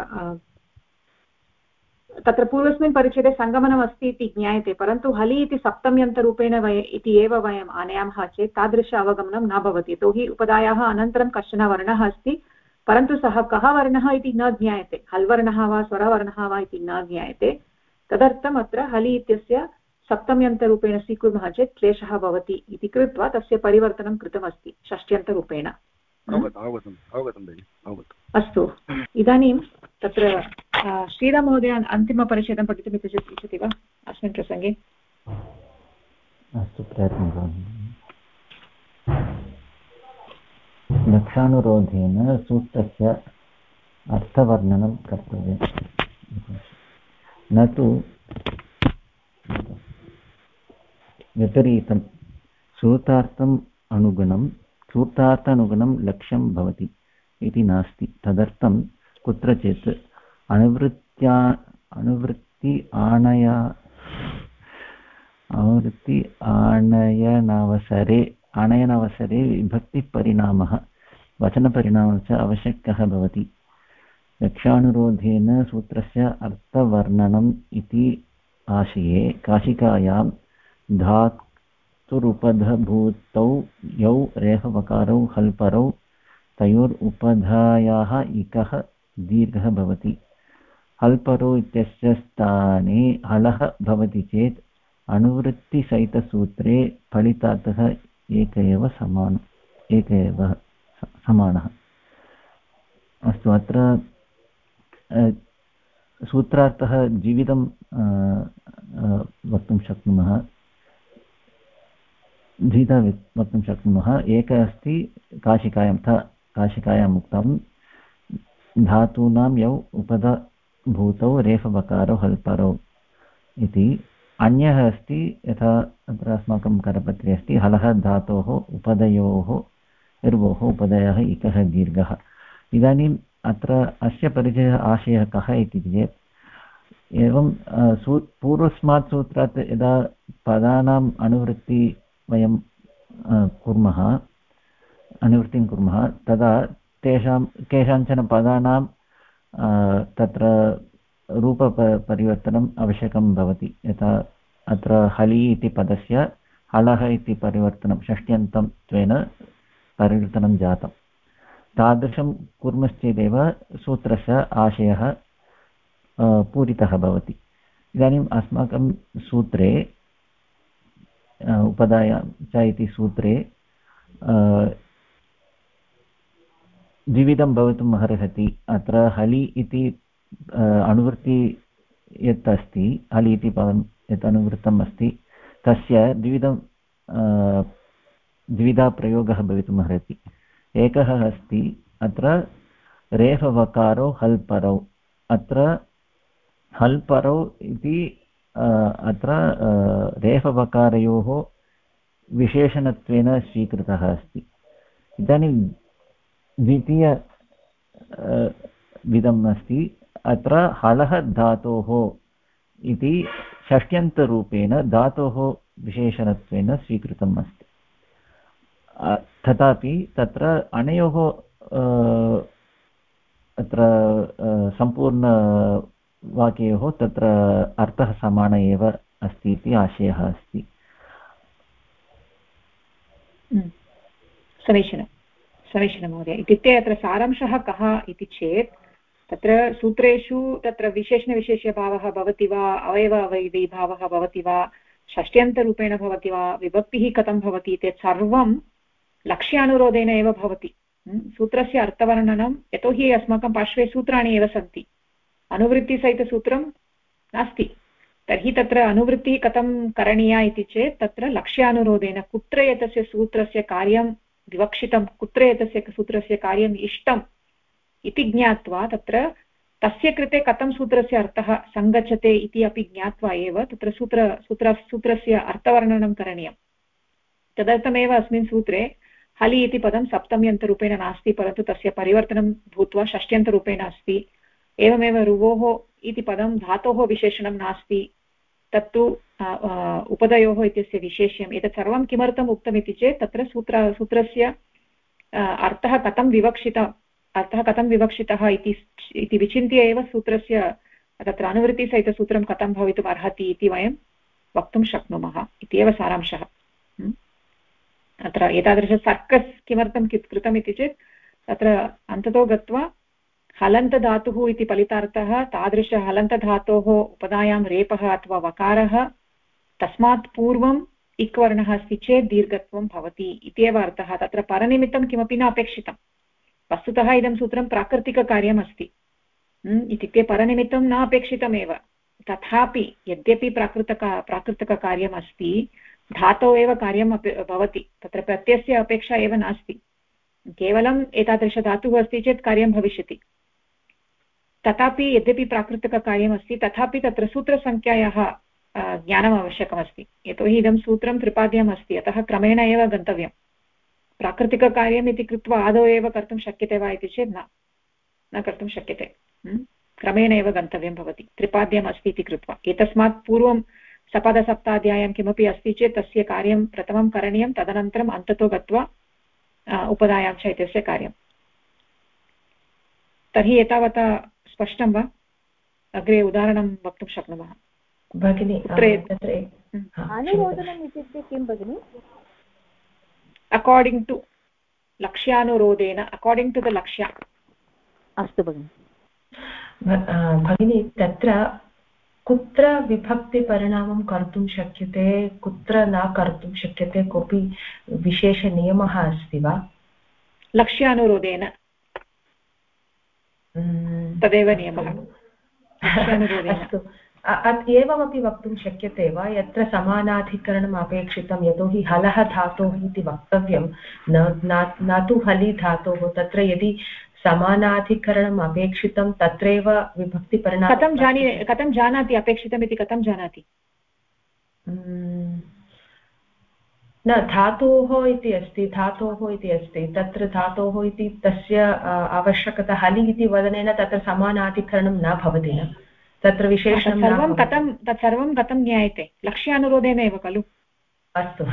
तत्र पूर्वस्मिन् परिच्छेदे सङ्गमनम् अस्ति इति ज्ञायते, परन्तु हलि इति सप्तम्यन्तरूपेण इति एव वयम् आनयामः चेत् तादृश अवगमनं न भवति। यतोहि उपदायाः अनन्तरं कश्चन वर्णः अस्ति, परन्तु सः कः वर्णः इति न ज्ञायते, हल्वर्णः वा स्वरवर्णः वा इति न ज्ञायते। तदर्थम् अत्र हलि इत्यस्य सप्तम्यन्तरूपेण स्वीकुर्मः चेत् क्लेशः भवति इति कृत्वा तस्य परिवर्तनं कृतमस्ति षष्ट्यन्तरूपेण। अस्तु, इदानीं तत्र श्रीराममहोदय अन्तिमपरिच्छेदं पठितुम् इच्छति वा अस्मिन् प्रसङ्गे? अस्तु, प्रयत्नं करोमि। लक्षानुरोधेन सूत्रस्य अर्थवर्णनं कर्तव्यं, न तु विपरीतं। सूत्रार्थानुगुणं लक्ष्यं भवति इति नास्ति। तदर्थं कुत्रचित् अनुवृत्ति आनयनावसरे विभक्तिपरिणामः वचनपरिणामः च आवश्यकः भवति। लक्ष्यानुरोधेन सूत्रस्य अर्थवर्णनम् इति आशये काशिकायां धातुरुपधभूतौ यौ रेफवकारौ हल्परौ तयोरुपधायाः इकः दीर्घः भवति। हल्परौ इत्यस्य स्थाने हलः भवति चेत् अनुवृत्तिसहितसूत्रे फलितार्थः एक एव समानः। अस्तु, अत्र सूत्रार्थः जीवितं वक्तुं शक्नुमः, द्विधा वक्तुं शक्नुमः। एकः अस्ति काशिकायाम् उक्तं धातूनां यौ उपधभूतौ रेफवकारौ हल्परौ इति। अन्यः अस्ति यथा अत्र अस्माकं करपत्रे अस्ति हलः धातोः उपधयोः ऋवोः उपधयः इकः दीर्घः। इदानीम् अत्र अस्य परिचयः आशयः कः इति चेत् एवं पूर्वस्मात् सूत्रात् यदा पदानाम् अनुवृत्ति वयं अनुवृत्तिं कुर्मः तदा तेषां केषाञ्चन पदानां तत्र रूपपरिवर्तनम् आवश्यकं भवति। यथा अत्र हलि इति पदस्य हलः इति परिवर्तनं षष्ट्यन्तत्वेन परिवर्तनं जातं। तादृशं कुर्मश्चेदेव सूत्रस्य आशयः पूरितः भवति। इदानीम् अस्माकं सूत्रे उपधायां च इति सूत्रे द्विविधं भवितुम् अर्हति। अत्र हलि इति अनुवृत्ति यत् अस्ति, हलि इति पदं यत् अनुवृत्तम् अस्ति तस्य द्विविधा प्रयोगः भवितुम् अर्हति। एकः अस्ति अत्र रेफवकारौ हल्परौ। अत्र हल्परौ इति अत्र रेफवकारयोः विशेषणत्वेन स्वीकृतः अस्ति। इदानीं द्वितीय विधम् अस्ति अत्र हलः धातोः इति षष्ट्यन्तरूपेण धातोः विशेषणत्वेन स्वीकृतम् अस्ति। तथापि तत्र अनयोः अत्र सम्पूर्णवाक्ययोः तत्र अर्थः समान एव अस्ति इति आशयः अस्ति। समीचीनं महोदय। इत्युक्ते अत्र सारांशः कः इति चेत् तत्र सूत्रेषु तत्र विशेषणविशेष्यभावः भवति वा, अवयव अवयवीभावः भवति वा, षष्ट्यन्तरूपेण भवति वा, विभक्तिः कथं भवति इति सर्वं लक्ष्यानुरोधेन एव भवति। सूत्रस्य अर्थवर्णनं, यतोहि अस्माकं पार्श्वे सूत्राणि एव सन्ति, अनुवृत्तिसहितसूत्रं नास्ति। तर्हि तत्र अनुवृत्तिः कथं करणीया इति चेत् तत्र लक्ष्यानुरोधेन कुत्र एतस्य सूत्रस्य कार्यं विवक्षितं, कुत्र एतस्य सूत्रस्य कार्यम् इष्टम् इति ज्ञात्वा तत्र तस्य कृते कथं सूत्रस्य अर्थः सङ्गच्छते इति अपि ज्ञात्वा एव तत्र सूत्रस्य अर्थवर्णनं करणीयं। तदर्थमेव अस्मिन् सूत्रे हलि इति पदं सप्तम्यन्तरूपेण नास्ति, परन्तु तस्य परिवर्तनं भूत्वा षष्ट्यन्तरूपेण अस्ति। एवमेव रुवोः इति पदं धातोः विशेषणं नास्ति, तत्तु उपधयोः इत्यस्य विशेष्यम्। एतत् सर्वं किमर्थम् उक्तम् इति चेत् तत्र सूत्रस्य अर्थः कथं विवक्षितः इति विचिन्त्य एव सूत्रस्य तत्र अनुवृत्तिसहितसूत्रं कथं भवितुम् अर्हति इति वयं वक्तुं शक्नुमः इत्येव सारांशः। अत्र एतादृश सर्कस् किमर्थं कृतम् इति चेत् तत्र अन्ततो गत्वा हलन्तधातुः इति फलितार्थः तादृश हलन्तधातोः उपधायां रेपः अथवा वकारः तस्मात् पूर्वम् इक्वर्णः अस्ति चेत् दीर्घत्वं भवति इत्येव अर्थः। तत्र परनिमित्तं किमपि न अपेक्षितं। वस्तुतः इदं सूत्रं प्राकृतिककार्यम् अस्ति, इत्युक्ते परनिमित्तं न अपेक्षितमेव। तथापि यद्यपि प्राकृतिककार्यम् अस्ति, धातौ एव कार्यं भवति, तत्र प्रत्ययस्य अपेक्षा एव नास्ति। केवलम् एतादृशधातुः अस्ति चेत् कार्यं भविष्यति। तथापि यद्यपि प्राकृतिककार्यमस्ति तथापि तत्र सूत्रसङ्ख्यायाः ज्ञानम् आवश्यकमस्ति, यतोहि इदं सूत्रं त्रिपाद्यम् अस्ति, अतः क्रमेण एव गन्तव्यं। प्राकृतिककार्यम् इति कृत्वा आदौ एव कर्तुं शक्यते वा इति चेत् न कर्तुं शक्यते। क्रमेण एव गन्तव्यं भवति, त्रिपाद्यम् अस्ति इति कृत्वा। एतस्मात् पूर्वं सपादसप्ताध्यायं किमपि अस्ति चेत् तस्य कार्यं प्रथमं करणीयं, तदनन्तरम् अन्ततो गत्वा उपधायां च इत्यस्य कार्यम्। तर्हि एतावता स्पष्टं वा? अग्रे उदाहरणं वक्तुं शक्नुमः भगिनी? अनुरोधनम् इत्युक्ते किं भगिनि? अकार्डिङ्ग् टु, लक्ष्यानुरोधेन, अकार्डिङ्ग् टु द लक्ष्य. अस्तु भगिनि. भगिनी, तत्र कुत्र विभक्तिपरिणामं कर्तुं शक्यते, कुत्र न कर्तुं शक्यते, कोऽपि विशेषनियमः अस्ति वा? लक्ष्यानुरोधेन तदेव नियमः. अस्तु, एवमपि वक्तुं शक्यते वा यत्र समानाधिकरणम् अपेक्षितं, यतोहि हलः धातोः इति वक्तव्यं, न तु हलि धातोः, तत्र यदि समानाधिकरणम् अपेक्षितं तत्रैव विभक्तिपरिणामं कथं जानाति अपेक्षितम् इति कथं जानाति? न, धातोः इति अस्ति, धातोः इति अस्ति, तत्र धातोः इति तस्य आवश्यकता हलि इति वदनेन तत्र समानाधिकरणं न भवति न, तत्र विशेषणं तत्सर्वं कथं ज्ञायते? लक्ष्यानुरोधेन एव खलु. अस्तु,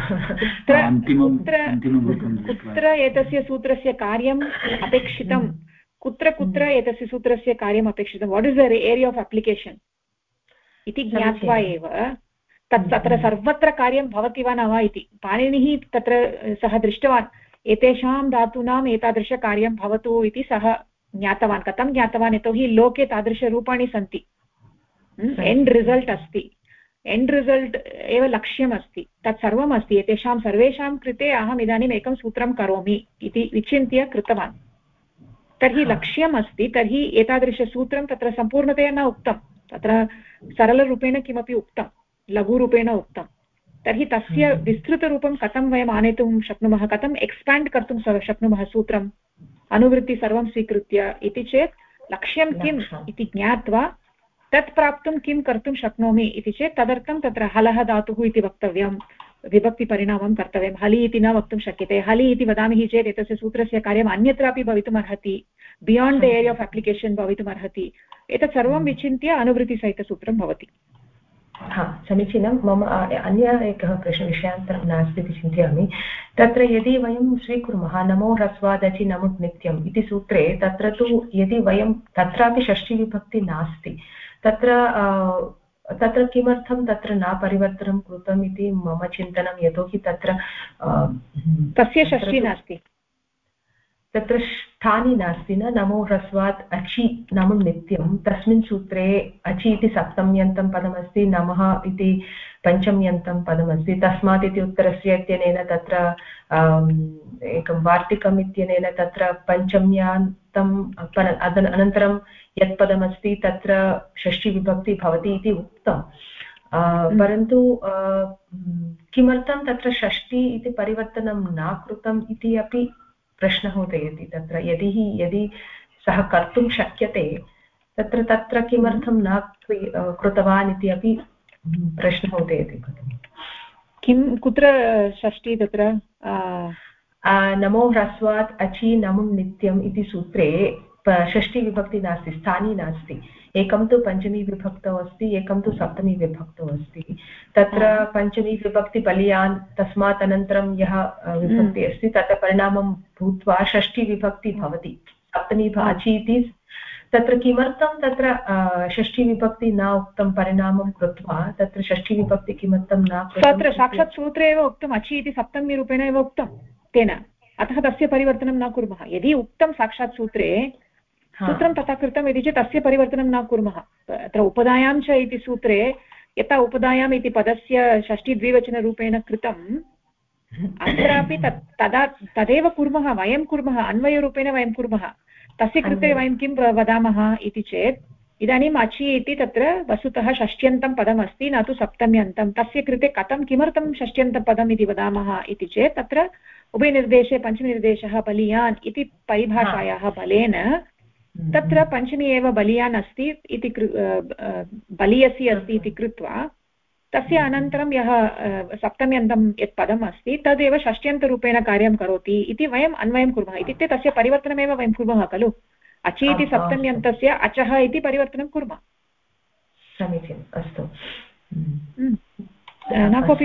कुत्र एतस्य सूत्रस्य कार्यम् अपेक्षितं, कुत्र एतस्य सूत्रस्य कार्यम् अपेक्षितं, what is the area of application इति ज्ञात्वा एव तत्र सर्वत्र कार्यं भवति वा न वा इति. पाणिनिः तत्र सः दृष्टवान्, एतेषां धातूनाम् एतादृशकार्यं भवतु इति सः ज्ञातवान्. कथं ज्ञातवान्? यतोहि लोके तादृशरूपाणि सन्ति. एण्ड् रिसल्ट् अस्ति, एण्ड् रिसल्ट् एव लक्ष्यम् अस्ति, तत् सर्वम् अस्ति. एतेषां सर्वेषां कृते अहम् इदानीम् एकं सूत्रं करोमि इति विचिन्त्य कृतवान्. तर्हि लक्ष्यम् अस्ति, तर्हि एतादृशसूत्रं तत्र सम्पूर्णतया न उक्तं, तत्र सरलरूपेण किमपि उक्तं, लघुरूपेण उक्तं. तर्हि तस्य विस्तृतरूपं कथं वयम् आनेतुं शक्नुमः, कथम् एक्स्पाण्ड् कर्तुं शक्नुमः सूत्रम्, अनुवृत्ति सर्वं स्वीकृत्य इति चेत् लक्ष्यं किम् इति ज्ञात्वा तत् प्राप्तुं किं कर्तुं शक्नोमि इति चेत् तदर्थं तत्र हलः धातुः इति वक्तव्यं, विभक्तिपरिणामं कर्तव्यं. हलि इति न वक्तुं शक्यते. हलि इति वदामः चेत् एतस्य सूत्रस्य कार्यम् अन्यत्रापि भवितुम् अर्हति, beyond the area of application भवितुम् अर्हति. एतत् सर्वं विचिन्त्य अनुवृत्तिसहितसूत्रं भवति. समीचीनं. मम अन्य एकः विषयान्तरं नास्ति इति चिन्तयामि. तत्र यदि वयं स्वीकुर्मः नमो ह्रस्वादचि नमुट् नित्यम् इति सूत्रे, तत्र तु यदि वयं तत्रापि षष्ठीविभक्ति नास्ति, तत्र किमर्थं तत्र न परिवर्तनं कृतम् इति मम चिन्तनं. यतोहि तत्र तस्य षष्ठी नास्ति, तत्र स्थानि नास्ति न. नमो ह्रस्वात् अचि नमुं नित्यं, तस्मिन् सूत्रे अचि इति सप्तम्यन्तं पदमस्ति, नमः इति पञ्चम्यन्तं पदमस्ति. तस्मात् इति उत्तरस्य इत्यनेन तत्र एकं वार्तिकम् इत्यनेन तत्र पञ्चम्यान्तम् अनन्तरं यत् पदमस्ति तत्र षष्ठीविभक्ति भवति इति उक्तं. परन्तु किमर्थं तत्र षष्ठी इति परिवर्तनं न कृतम् इति अपि प्रश्नः उदयति. तत्र यदि सः कर्तुं शक्यते तत्र किमर्थं न कृतवान् इति अपि प्रश्नः उदयति. किं कुत्र षष्ठी तत्र नमो ह्रस्वात् अचि नमुं नित्यम् इति सूत्रे षष्ठी विभक्ति नास्ति, स्थानी नास्ति. एकं तु पञ्चमी विभक्तौ अस्ति, एकं तु सप्तमी विभक्तौ अस्ति. तत्र पञ्चमी विभक्ति बलियान्, तस्मात् अनन्तरं यः विभक्ति अस्ति तत्र परिणामं भूत्वा षष्ठी विभक्ति भवति. सप्तमी अचि इति तत्र किमर्थं तत्र षष्ठी विभक्ति न उक्तं परिणामं कृत्वा तत्र षष्ठी विभक्ति किमर्थं न तत्र साक्षात् सूत्रे एव उक्तम् अचि इति सप्तमी रूपेण एव उक्तं तेन, अतः तस्य परिवर्तनं न कुर्मः. यदि उक्तं साक्षात् सूत्रे सूत्रं तथा कृतम् इति चेत् तस्य परिवर्तनं न कुर्मः. अत्र उपधायां च इति सूत्रे यथा उपधायाम् इति पदस्य षष्ठीद्विवचनरूपेण कृतम्, अत्रापि तदेव कुर्मः, वयं कुर्मः, अन्वयरूपेण वयं कुर्मः. तस्य कृते वयं किं वदामः इति चेत् इदानीम् अचि इति तत्र वस्तुतः षष्ट्यन्तं पदमस्ति, न तु सप्तम्यन्तं. तस्य कृते किमर्थं षष्ट्यन्तं पदम् इति वदामः इति चेत् तत्र उभयनिर्देशे पञ्चमनिर्देशः बलीयान् इति परिभाषायाः बलेन तत्र पञ्चमी एव बलीयान् अस्ति इति बलीयसी अस्ति इति कृत्वा तस्य अनन्तरं यः सप्तम्यन्तं यत् पदम् अस्ति तदेव षष्ट्यन्तरूपेण कार्यं करोति इति वयम् अन्वयं कुर्मः. इत्युक्ते तस्य परिवर्तनमेव वयं कुर्मः खलु. अचि इति सप्तम्यन्तस्य अचः इति परिवर्तनं कुर्मः. समीचीनम्, अस्तु. न कोऽपि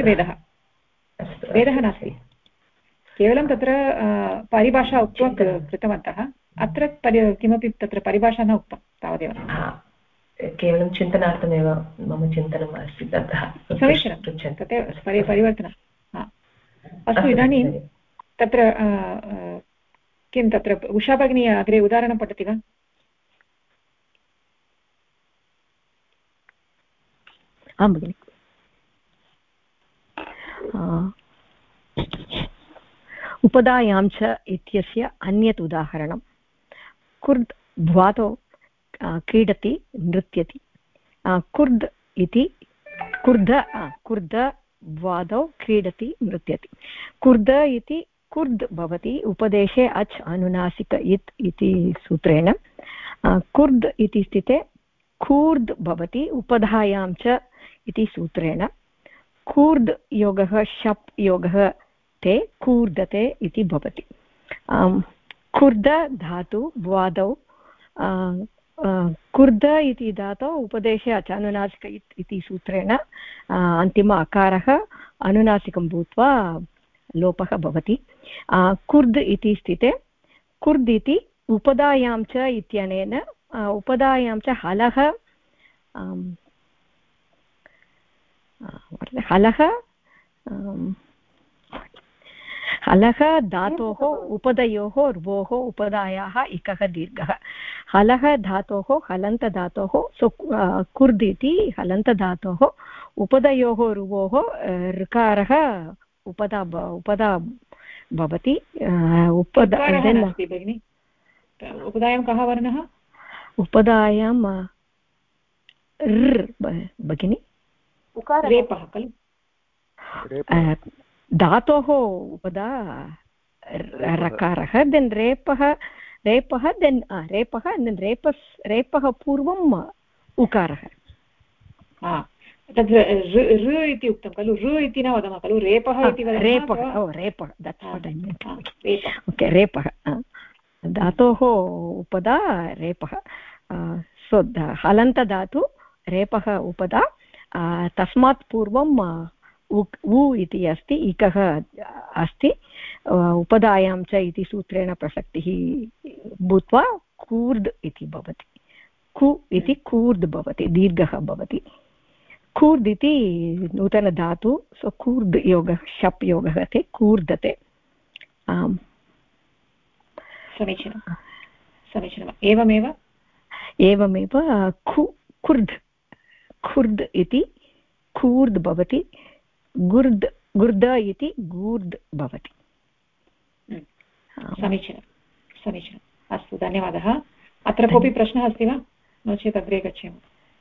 भेदः नास्ति, केवलं तत्र परिभाषा उक्त्वा कृतवन्तः. अत्र किमपि तत्र परिभाषा न उक्तं तावदेव केवलं चिन्तनार्थमेव मम चिन्तनम् अस्ति ततः समीचीनं तदेव परिवर्तनम् अस्तु इदानीं तत्र किं तत्र उषा भगिनी अग्रे उदाहरणं पठति वा आं भगिनि उपधायां च इत्यस्य अन्यत् उदाहरणं कुर्द् भ्वातौ क्रीडति नृत्यति कुर्द् इति कुर्द भ्वादौ क्रीडति नृत्यति कुर्द इति कुर्द् भवति उपदेशे अच् अनुनासिक इत् इति सूत्रेण कुर्द् इति स्थिते कूर्द् भवति उपधायां च इति सूत्रेण कूर्द् योगः शप् योगः ते कूर्दते इति भवति कुर्द धातु भ्वादौ कुर्द इति धातौ उपदेशे अचानुनासिक इति सूत्रेण अन्तिम अकारः अनुनासिकं भूत्वा लोपः भवति कुर्द् इति स्थिते कुर्द् इति उपधायां च इत्यनेन उपधायां च हलः हलः धातोः उपदयोः र्वोः उपधायाः इकः दीर्घः हलः धातोः हलन्तधातोः कुर्द् इति हलन्तधातोः उपदयोः र्वोः ऋकारः उपदा भवति उपधायां कः वर्णः उपधायां भगिनि रेपः खलु धातोः उपदा रकारः देन् रेपः देन् रेपः पूर्वम् उकारः तद् ऋ इति उक्तं खलु ऋ इति न वदामः खलु रेपः इति रेपः रेपः धातोः उपदा रेपः सो हलन्तधातु रेपः उपदा तस्मात् पूर्वं उ इति अस्ति इकः अस्ति उपधायां च इति सूत्रेण प्रसक्तिः भूत्वा कूर्द् इति भवति कु इति कूर्द् भवति दीर्घः भवति कूर्द् इति नूतनधातु सो कूर्द् योगः शप् योगः ते कूर्दते समीचीनम् एवमेव खुर्द् इति कूर्द् भवति गुर्द इति गूर्द् भवति समीचीनम् अस्तु धन्यवादः अत्र कोऽपि प्रश्नः अस्ति वा नो चेत् अग्रे गच्छेम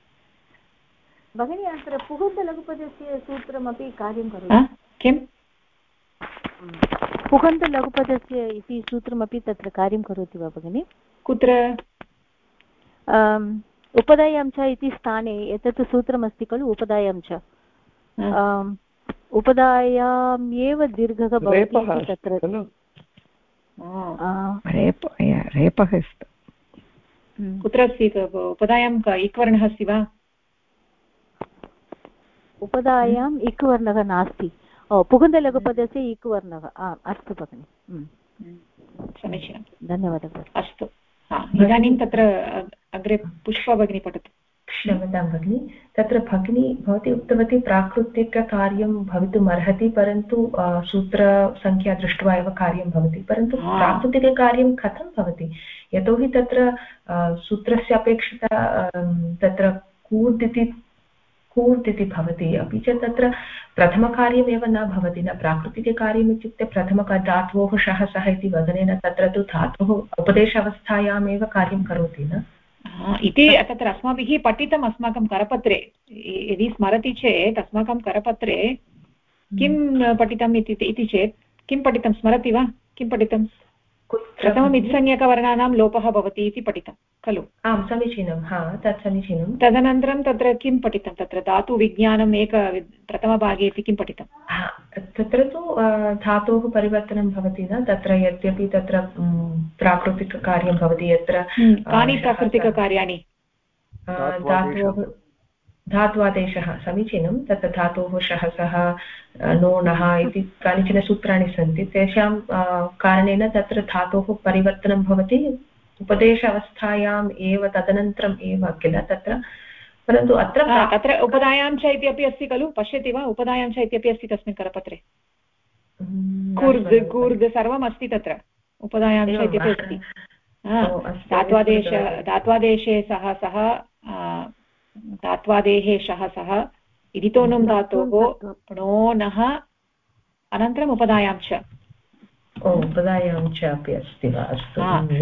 भगिनी अत्र पुगन्तलघुपदस्य सूत्रमपि कार्यं करोति किं पुगन्तलघुपदस्य इति सूत्रमपि तत्र कार्यं करोति वा भगिनी कुत्र उपधायां च इति स्थाने एतत् सूत्रमस्ति खलु उपधायां च उपधायाम् एव दीर्घः भवति तत्र रेपः अस्ति कुत्र अस्ति उपधायाम् इक् वर्णः अस्ति वा उपधायाम् इक् वर्णः नास्ति पुगन्तलघुपदस्य इक् वर्णः अस्तु भगिनि समीचीनं धन्यवादः अस्तु इदानीं तत्र अग्रे पुष्पा भगिनी पठतु क्षम्यतां भगिनि तत्र भगिनी भवती उक्तवती प्राकृतिककार्यं भवितुम् अर्हति परन्तु सूत्रसङ्ख्या दृष्ट्वा एव कार्यं भवति परन्तु प्राकृतिककार्यं कथं भवति यतोहि तत्र सूत्रस्य अपेक्षिता तत्र कूर्द् इति भवति अपि च तत्र प्रथमकार्यमेव न भवति न प्राकृतिककार्यम् इत्युक्ते प्रथमधातोः शः सः इति वदनेन तत्र तु धातुः उपदेशावस्थायामेव कार्यं करोति न इति तत्र अस्माभिः पठितम् अस्माकं करपत्रे यदि स्मरति चेत् अस्माकं करपत्रे किं पठितम् इति चेत् किं पठितं स्मरति वा किं पठितं प्रथमम् इत्संज्ञकवर्णानां लोपः भवति इति पठितं खलु आं समीचीनं तत् समीचीनं तदनन्तरं तत्र किं पठितं तत्र धातुविज्ञानम् प्रथमभागे इति किं पठितं तत्र तु धातोः परिवर्तनं भवति न तत्र यद्यपि तत्र प्राकृतिककार्यं भवति यत्र कानि प्राकृतिककार्याणि धात्वादेशः समीचीनं तत्र धातोः शः सः नो नः इति कानिचन सूत्राणि सन्ति तेषां कारणेन तत्र धातोः परिवर्तनं भवति उपदेशावस्थायाम् एव तदनन्तरम् एव किल तत्र परन्तु अत्र उपधायां च इति अपि अस्ति खलु पश्यति वा उपधायां च इत्यपि अस्ति तस्मिन् करपत्रे कूर्द् सर्वम् अस्ति तत्र उपधायां च इत्यपि अस्ति धात्वादेशे सः धात्वादेः सः इदितोनुं धातोः णो नः अनन्तरम् उपधायां च उपधायां च अपि अस्ति वा अस्तु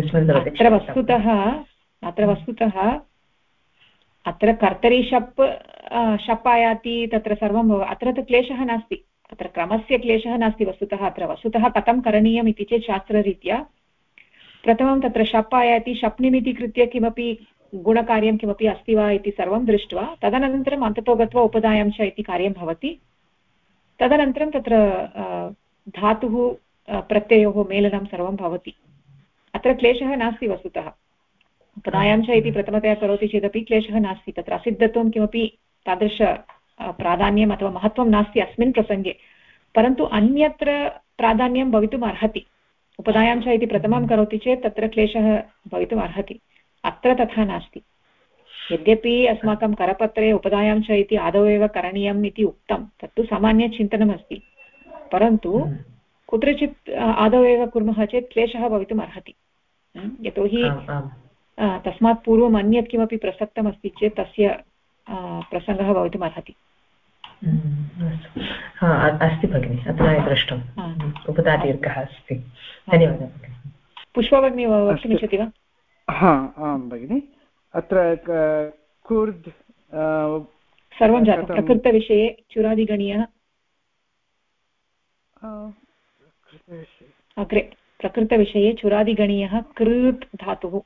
अत्र वस्तुतः अत्र कर्तरि शप् आयाति तत्र सर्वं अत्र तु क्लेशः नास्ति अत्र क्रमस्य क्लेशः नास्ति वस्तुतः कथं करणीयम् इति चेत् शास्त्ररीत्या प्रथमं तत्र शप् आयाति शप् निमित्तीकृत्य किमपि गुणकार्यं किमपि अस्ति वा इति सर्वं दृष्ट्वा तदनन्तरम् अन्ततो गत्वा उपधायां च इति कार्यं भवति तदनन्तरं तत्र धातुः प्रत्ययोः मेलनं सर्वं भवति अत्र क्लेशः नास्ति वस्तुतः उपधायां च इति प्रथमतया करोति चेदपि क्लेशः नास्ति तत्र असिद्धत्वं किमपि तादृश प्राधान्यम् अथवा महत्त्वं नास्ति अस्मिन् प्रसङ्गे परन्तु अन्यत्र प्राधान्यं भवितुम् अर्हति उपधायां च इति प्रथमं करोति चेत् तत्र क्लेशः भवितुम् अर्हति अत्र तथा नास्ति यद्यपि अस्माकं करपत्रे उपधायां च इति आदौ एव करणीयम् इति उक्तं तत्तु सामान्यचिन्तनमस्ति परन्तु कुत्रचित् आदौ एव कुर्मः चेत् क्लेशः भवितुम् अर्हति यतोहि तस्मात् पूर्वम् अन्यत् किमपि प्रसक्तमस्ति चेत् तस्य प्रसङ्गः भवितुम् अर्हति अस्ति भगिनि अत्र दृष्टम् उपधादीर्घः अस्ति धन्यवादः पुष्पभगिनी वक्तुमिच्छति वा आं भगिनि अत्र कुर्द् सर्वं जातं प्रकृतविषये चुरादिगणीयः अग्रे प्रकृतविषये चुरादिगणीयः कृत् धातुः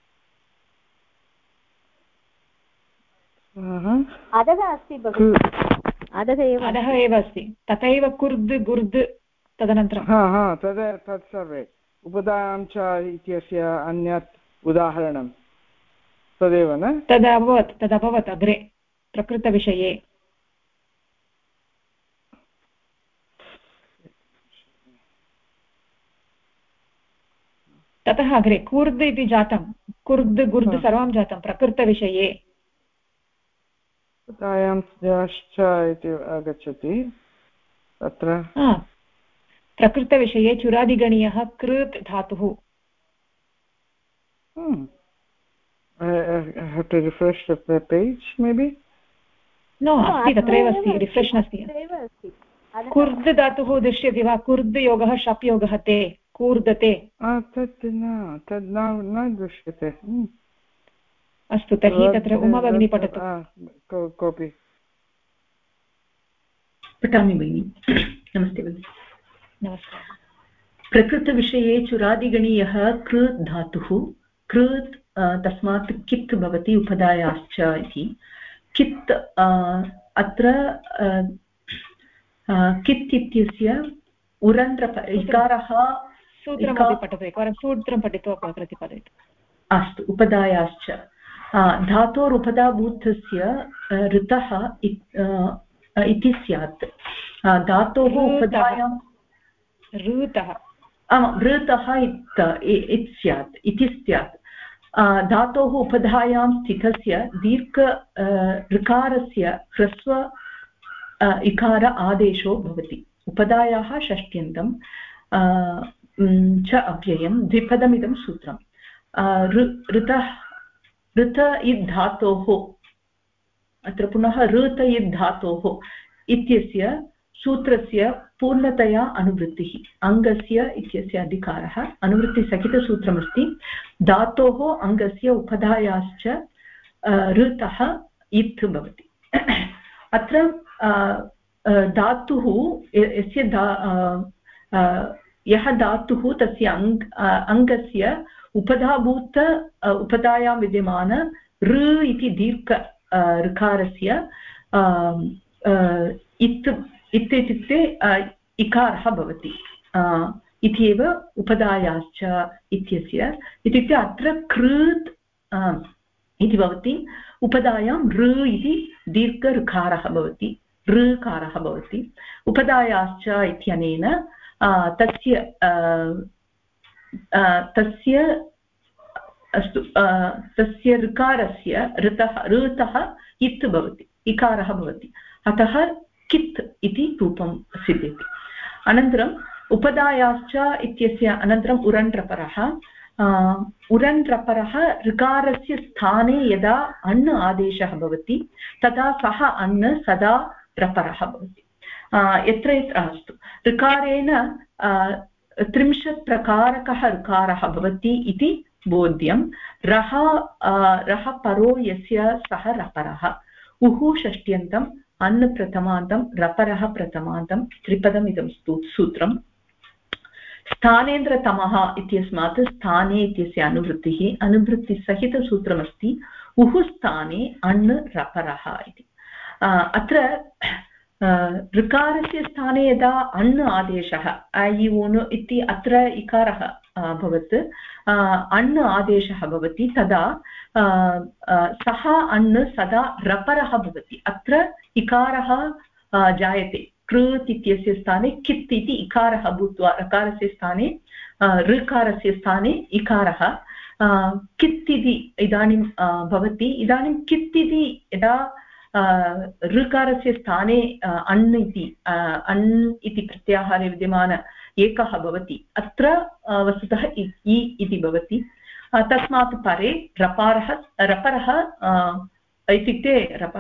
अधः अस्ति अधः एव अस्ति तथैव कुर्द् गुर्द् तदनन्तरं तत् सर्वे उपधायां च इत्यस्य अन्यत् उदाहरणं तदेव न तदभवत् अग्रे प्रकृतविषये ततः अग्रे कुर्द् इति जातं कुर्द् गुर्द् सर्वं जातं प्रकृतविषये उपधायां इति आगच्छति तत्र प्रकृतविषये चुरादिगणीयः कृत् धातुः I have to refresh the page maybe no अस्ति तत्रैव अस्ति रिफ्रेश् नास्ति कुर्द् धातुः दृश्यते वा कुर्द् योगः शप् योगः ते कूर्दते तत् न दृश्यते अस्तु तर्हि तत्र उमा भगिनी पठतु कोऽपि पठामि भगिनि नमस्ते भगिनि नमस्कारः प्रकृतविषये चुरादिगणीयः कृत् धातुः कृत् तस्मात् कित् भवति उपधायाश्च इति कित् अत्र कित् इत्यस्य उरन्ध्र इकारः सूत्रमपि पठतु एकवारं सूत्रं पठित्वा प्रतिपादयतु अस्तु उपधायाश्च धातोरुपधाभूतस्य ऋतः इति स्यात् धातोः उपधायां ऋतः ऋतः इति स्यात् धातोः उपधायां स्थितस्य दीर्घ ऋकारस्य ह्रस्व इकार आदेशो भवति उपधायाः षष्ट्यन्तं च अव्ययं द्विपदमिदं सूत्रं ऋत इद् धातोः अत्र पुनः ऋत इद् धातोः इत्यस्य सूत्रस्य पूर्णतया अनुवृत्तिः अङ्गस्य इत्यस्य अधिकारः अनुवृत्तिसहितसूत्रमस्ति धातोः अङ्गस्य उपधायाश्च ऋतः इत् भवति अत्र धातुः यस्य यः धातुः तस्य अङ्गस्य उपधाभूत उपधायां विद्यमान ऋ इति दीर्घ ऋकारस्य इत् इत्युक्ते इकारः भवति इति एव उपधायाश्च इत्यस्य इत्युक्ते अत्र कृत् इति भवति उपधायां ऋ इति दीर्घ ऋकारः भवति ऋकारः भवति उपधायाश्च इत्यनेन तस्य अस्तु तस्य ऋकारस्य ऋतः इत् भवति, इकारः भवति, अतः कित् इति रूपं सिद्ध्यति। अनन्तरम् उपधायाश्च इत्यस्य अनन्तरम् उरण्ड्रपरः। उरण्ड्रपरः ऋकारस्य स्थाने यदा अण् आदेशः भवति तदा सः अण् सदा रपरः भवति। यत्र अस्तु ऋकारेण 30 प्रकारकः ऋकारः भवति इति बोध्यं। रः परो यस्य सः रपरः। उः षष्ट्यन्तम् अन् प्रथमान्तं रपरः प्रथमान्तं त्रिपदमिदं सूत्रम्। स्थानेन्द्रतमः इत्यस्मात् स्थाने इत्यस्य अनुवृत्तिसहितसूत्रमस्ति उः स्थाने अण् रपरः इति। अत्र ऋकारस्य स्थाने यदा अण् आदेशः ऐ ऊन् इति अत्र इकारः भवत् अण् आदेशः भवति तदा सः अण् सदा रपरः भवति। अत्र इकारः जायते, कृत् इत्यस्य स्थाने कित् इति इकारः भूत्वा ऋकारस्य स्थाने ऋकारस्य स्थाने इकारः कित् इति इदानीं भवति। इदानीं कित् इति यदा ऋकारस्य स्थाने अण् इति प्रत्याहारे विद्यमान एकः भवति, अत्र वस्तुतः इ इति भवति। तस्मात् परे रपरः इत्युक्ते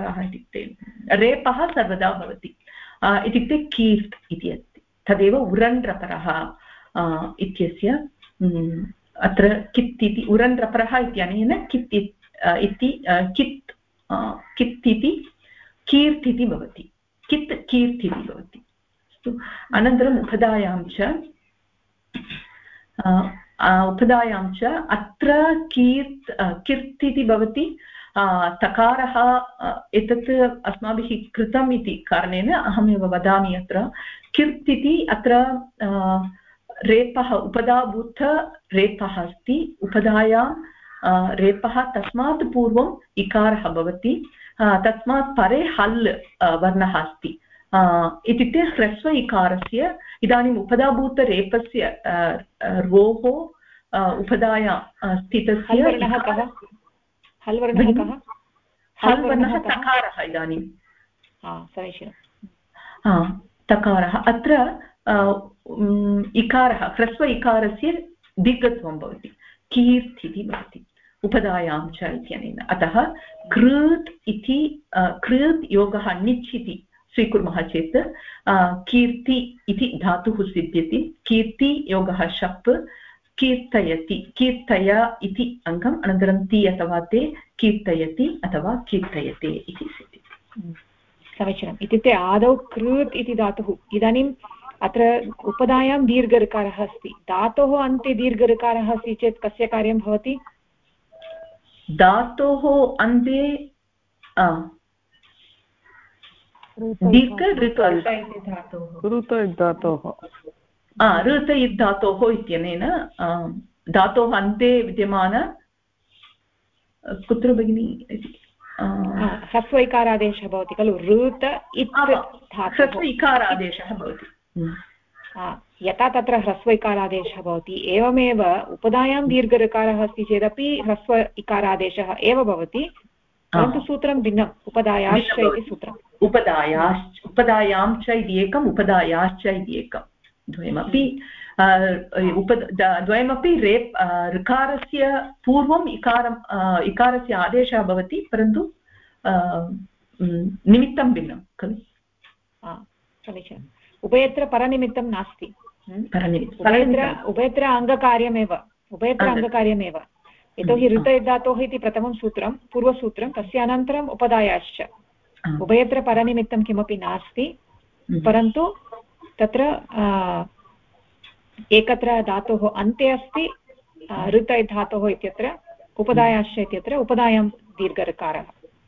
रेपः सर्वदा भवति, इत्युक्ते कीर्त् इति अस्ति। तदेव उरण्ड्रपरः इत्यस्य अत्र कित् इति उरण्ड्रपरः इत्यनेन कित् इति कीर्त् इति भवति, कित् कीर्त् इति भवति। अस्तु, अनन्तरम् उपधायां च अत्र किर्त् इति भवति। तकारः एतत् अस्माभिः कृतम् इति कारणेन अहमेव वदामि। अत्र किर्त् इति अत्र रेपः उपधाभूत रेपः अस्ति। उपधायां रेपः तस्मात् पूर्वम् इकारः भवति, तस्मात् परे हल् वर्णः अस्ति। इत्युक्ते ह्रस्व इकारस्य इदानीम् उपधाभूतरेपस्य रोः उपधायां स्थितस्य हल् वर्णः कः? हल् वर्णः तकारः। इदानीं समीचीनं, तकारः अत्र इकारः ह्रस्व इकारस्य दीर्घत्वं भवति, कीर्त् इति भवति उपधायां च इत्यनेन। अतः कृत् इति कृत् योगः णिच् इति स्वीकुर्मः चेत् कीर्ति इति धातुः सिद्ध्यति। कीर्ति योगः शप्, कीर्तयति कीर्तय इति अङ्गम्, अनन्तरं ति अथवा ते कीर्तयति अथवा कीर्तयते इति सिद्ध्यति। समीचीनम्। इत्युक्ते आदौ कृत् इति धातुः। इदानीम् अत्र उपधायां दीर्घऋकारः अस्ति, धातोः अन्ते दीर्घऋकारः अस्ति चेत् कस्य कार्यं भवति? धातोः अन्ते ऋत धातोः इत्यनेन धातोः अन्ते विद्यमान कुत्र भगिनी ह्रस्व इकारादेशः भवति खलु, ऋत ह्रस्व इकारादेशः भवति। यथा तत्र ह्रस्व इकारादेशः भवति एवमेव उपधायां दीर्घऋकारः अस्ति चेदपि ह्रस्व इकारादेशः एव भवति, परन्तु सूत्रं भिन्नम्। उपधायाश्च इति सूत्रम्। उपधायां च इति एकम्, उपधायाश्च इति एकं, द्वयमपि द्वयमपि ऋकारस्य पूर्वम् इकारस्य आदेशः भवति, परन्तु निमित्तं भिन्नं खलु। समीचीनम्। उभयत्र परनिमित्तं नास्ति, उभयत्र अङ्गकार्यमेव, यतोहि ऋतधातोः इति प्रथमं सूत्रं पूर्वसूत्रं, तस्य अनन्तरम् उपधायाश्च, उभयत्र परनिमित्तं किमपि नास्ति, परन्तु तत्र एकत्र धातोः अन्ते अस्ति ऋत धातोः इत्यत्र, उपधायाश्च इत्यत्र उपधायां दीर्घऋकारः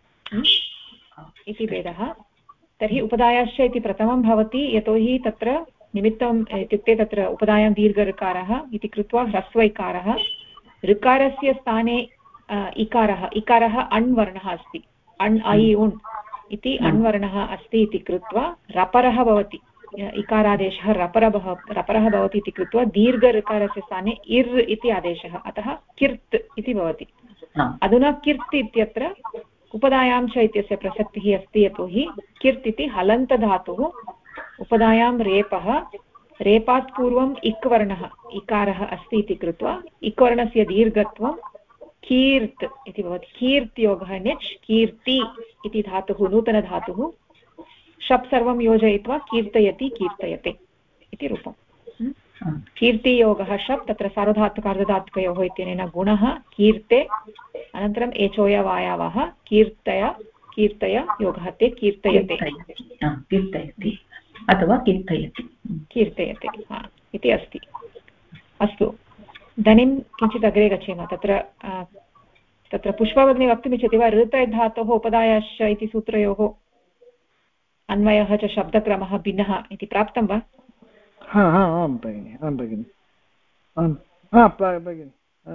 इति भेदः। तर्हि उपधायाश्च इति प्रथमं भवति, यतोहि तत्र निमित्तम् इत्युक्ते तत्र उपधायां दीर्घऋकारः इति कृत्वा ह्रस्व इकारः, ऋकारस्य स्थाने इकारः अण् वर्णः अस्ति, अण् ऐ उण् इति अण् वर्णः अस्ति इति कृत्वा रपरः भवति। इकारादेशः रपरः भवति इति कृत्वा दीर्घऋकारस्य स्थाने इर् इति आदेशः, अतः किर्त् इति भवति। अधुना किर्त् इत्यत्र उपधायां च इत्यस्य प्रसक्तिः अस्ति, यतोहि किर्त् इति हलन्तधातुः, उपधायां रेपः, रेपात् पूर्वम् इक् वर्णः इकारः अस्ति इति कृत्वा इक् वर्णस्य दीर्घत्वं कीर्त् इति भवति। कीर्त् योगः निच्, कीर्ति इति धातुः नूतनधातुः, शप् सर्वं योजयित्वा कीर्तयति कीर्तयते इति रूपम्। कीर्तियोगः शप्, तत्र सार्वधातुकार्धधातुकयोः इत्यनेन गुणः कीर्ते, अनन्तरम् एचोयवायावः कीर्तय कीर्तय योगः ते कीर्तयते कीर्तयति अथवा कीर्तयति कीर्तयते इति अस्ति। अस्तु, इदानीं किञ्चित् अग्रे गच्छेम। तत्र पुष्पभगिनी वक्तुमिच्छति वा? ऋत धातोः उपधायाश्च इति सूत्रयोः अन्वयः च शब्दक्रमः भिन्नः इति प्राप्तं वा? आं भगिनि, आं भगिनि, भगिनि।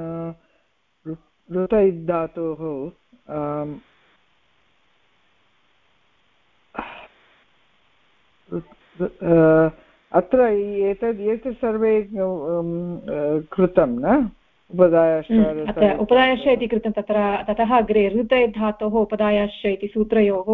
ऋत धातोः अत्र एतत् सर्वे कृतं न, उपधायाश्च इति कृतं। ततः अग्रे ऋत धातोः उपधायाश्च इति सूत्रयोः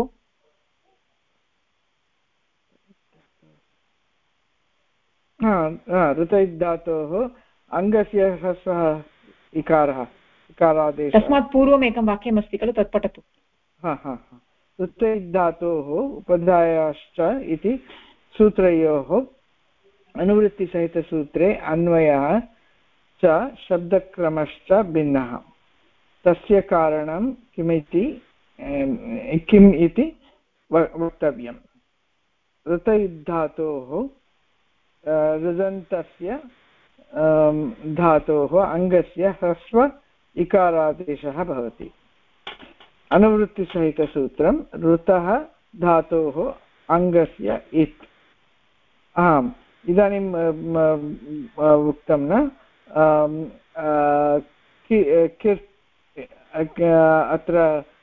ऋत धातोः अङ्गस्य ह्रस्वः इकारादेशः। तस्मात् पूर्वम् एकं वाक्यमस्ति खलु, तत् पठतु। ऋत धातोः उपधायाश्च इति सूत्रयोः अनुवृत्तिसहितसूत्रे अन्वयः च शब्दक्रमश्च भिन्नः। तस्य कारणं किम् इति वक्तव्यम्। ऋत धातोः ऋदन्तस्य धातोः अङ्गस्य ह्रस्व इकारादेशः भवति। अनुवृत्तिसहितसूत्रं ऋतः धातोः अङ्गस्य इत्। आम्, इदानीं उक्तं न, अत्र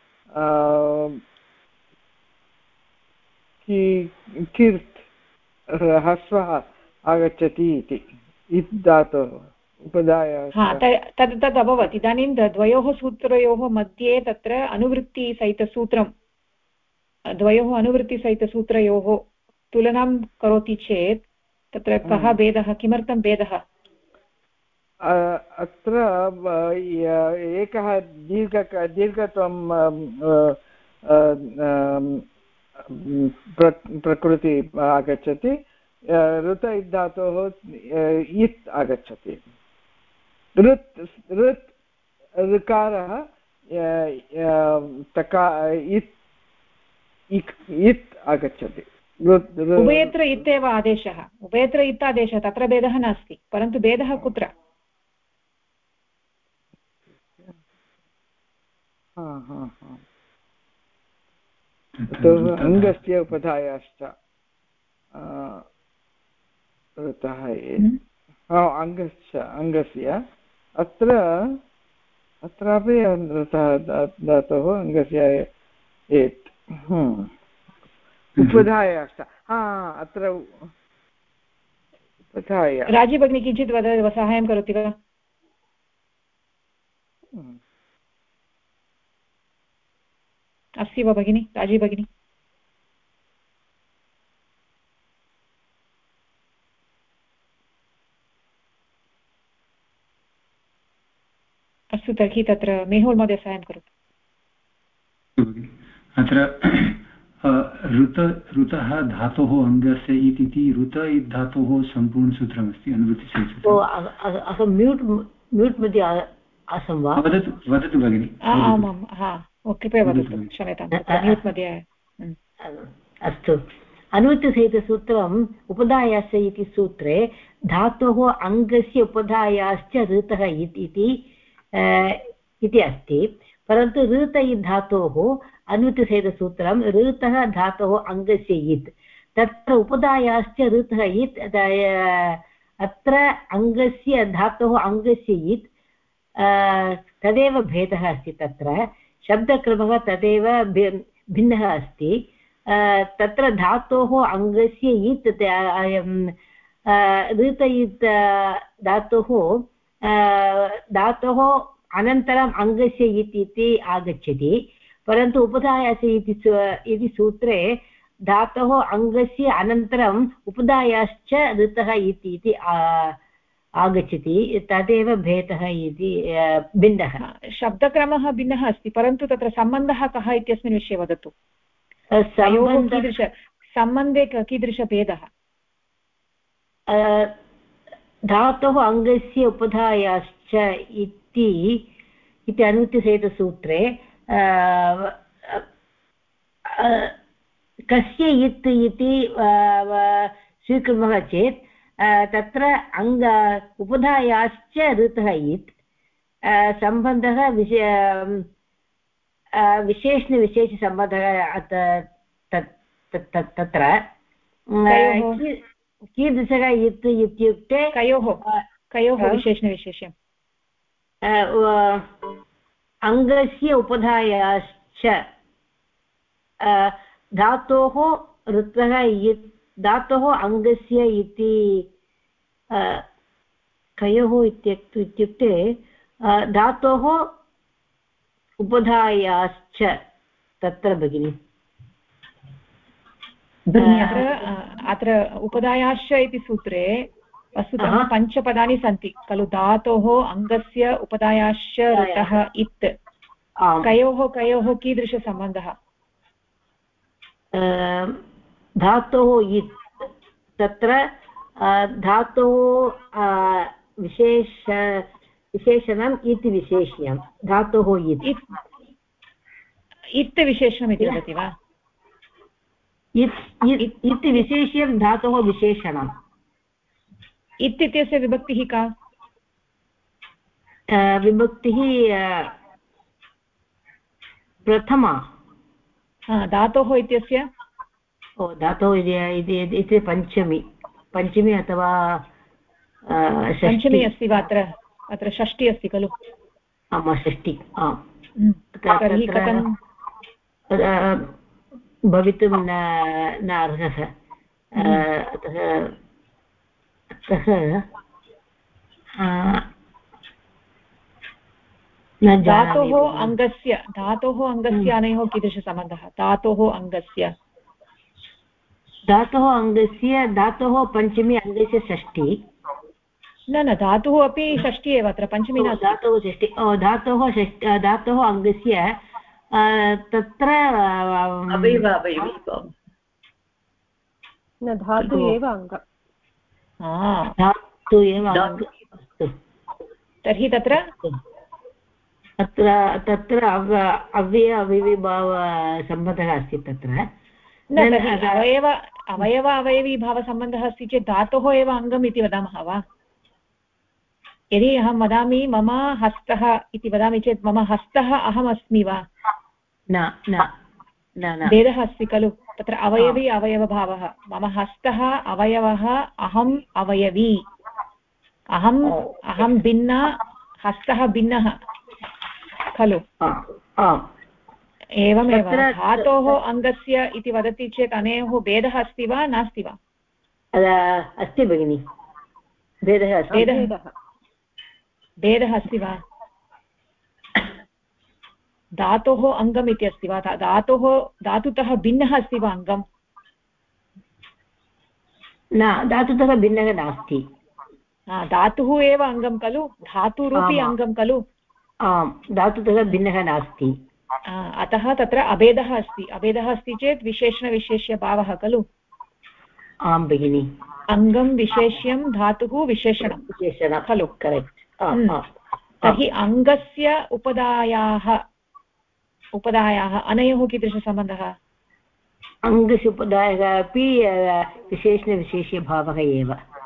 किर्त् ह्रस्वः आगच्छति इति इत् धातोः उपधायाः तद् अभवत्। इदानीं द्वयोः सूत्रयोः मध्ये तत्र अनुवृत्तिसहितसूत्रं, द्वयोः अनुवृत्तिसहितसूत्रयोः तुलनां करोति चेत् तत्र कः भेदः, किमर्थं भेदः? अत्र एकः दीर्घत्वं प्रकृति आगच्छति, ऋत धातोः इत् आगच्छति। ऋत् ऋकारः इत् आगच्छति। उभयत्र इत्येव आदेशः, उभयत्र इत् आदेशः, तत्र भेदः नास्ति। परन्तु भेदः कुत्र? अङ्गस्य उपधायाश्च ऋतः अङ्गस्य अत्रापि ऋतः धातोः अङ्गस्य एत् उपधायाश्च। अत्र उपधाय राजी भगिनी किञ्चित् साहाय्यं करोति वा? अस्ति वा भगिनी, राजी भगिनी? अस्तु, तर्हि तत्र मेहुल् महोदय साहाय्यं करोतु। अत्र ऋतः धातोः अङ्गस्य इति ऋत धातोः सम्पूर्णसूत्रमस्ति, अनुवृत्तिसूत्रम्। म्यूट् मध्ये आसं वा? वदतु भगिनि। आमां, कृपया वदतु, क्षम्यतां, म्यूट् मध्ये। अस्तु, अनुवृत्तिसहितसूत्रम् उपधायाश्च इति सूत्रे धातोः अङ्गस्य उपधायाश्च ऋतः इति अस्ति। परन्तु ऋत धातोः अनुवृत्तिसहितसूत्रं ऋतः धातोः अङ्गस्य इत्, तत्र उपधायाश्च ऋतः इत्। अत्र अङ्गस्य धातोः अङ्गस्य इत् तदेव भेदः अस्ति। तत्र शब्दक्रमः तदेव भिन्नः अस्ति। तत्र धातोः अङ्गस्य इत् ऋत इत् धातोः अनन्तरम् अङ्गस्य इत् इति आगच्छति परन्तु उपधायास इति सूत्रे धातोः अङ्गस्य अनन्तरम् उपधायाश्च ऋतः इति आगच्छति तदेव भेदः इति भिन्नः शब्दक्रमः भिन्नः अस्ति परन्तु तत्र सम्बन्धः कः इत्यस्मिन् विषये वदतु सम्बन्धे कीदृशभेदः धातोः अङ्गस्य उपधायाश्च इति अनुवृत्तिसहितसूत्रे कस्य इत् इति स्वीकुर्मः चेत् तत्र उपधायाश्च ऋतः इत् सम्बन्धः विशेषणविशेषसम्बन्धः तत्र कीदृशः इत् इत्युक्ते कयोः विशेषणविशेष्यम् अङ्गस्य उपधायाश्च धातोः ऋतः इत् धातोः अङ्गस्य इति कयोः इत्युक्ते धातोः उपधायाश्च तत्र भगिनि अत्र उपधायाश्च इति सूत्रे वस्तुतः पञ्चपदानि सन्ति खलु धातोः अङ्गस्य उपधायाश्च ऋतः इत् कयोः कीदृशसम्बन्धः धातोः इत् तत्र धातोः विशेषणम् इति विशेष्यं धातोः इत् विशेषणम् इति वदति वा इति विशेष्यं धातोः विशेषणम् इत् इत्यस्य विभक्तिः का विभक्तिः प्रथमा धातोः इत्यस्य धातोः इति पञ्चमी अथवा पञ्चमी अस्ति वा अत्र षष्टि अस्ति खलु आम् षष्टि तर्हि कथं भवितुं न अर्हः अतः धातोः अङ्गस्य अनयोः कीदृशसम्बन्धः धातोः अङ्गस्य धातोः पञ्चमी अङ्गस्य षष्टि न धातुः अपि षष्टि एव अत्र पञ्चमी नास्ति धातोः षष्टि धातोः अङ्गस्य तत्र न धातु एव अङ्गम् धातु एव तर्हि तत्र अव्ययभावसम्बन्धः अस्ति तत्र अवयवीभावसम्बन्धः अस्ति चेत् धातोः एव अङ्गम् इति वदामः वा यदि अहं वदामि मम हस्तः इति वदामि चेत् मम हस्तः अहमस्मि वा न भेदः अस्ति खलु तत्र अवयवी अवयवभावः मम हस्तः अवयवः अहम् अवयवी अहं भिन्ना हस्तः भिन्नः खलु एवमेव धातोः अङ्गस्य इति वदति चेत् अनयोः भेदः अस्ति वा नास्ति वा अस्ति भगिनि भेदः अस्ति वा धातोः अङ्गम् इति अस्ति वा धातुतः भिन्नः अस्ति वा अङ्गम् न धातुतः भिन्नः नास्ति धातुः एव अङ्गं खलु धातुरूपी अङ्गं खलु आम् धातुतः भिन्नः नास्ति अतः तत्र अभेदः अस्ति चेत् विशेषणविशेष्यभावः खलु आं भगिनि अङ्गं विशेष्यं धातुः विशेषणं खलु करेक्ट् तर्हि अङ्गस्य उपधायाः अनयोः कीदृशसम्बन्धः अङ्गस्य उपधायः अपि विशेषणविशेष्यभावः एव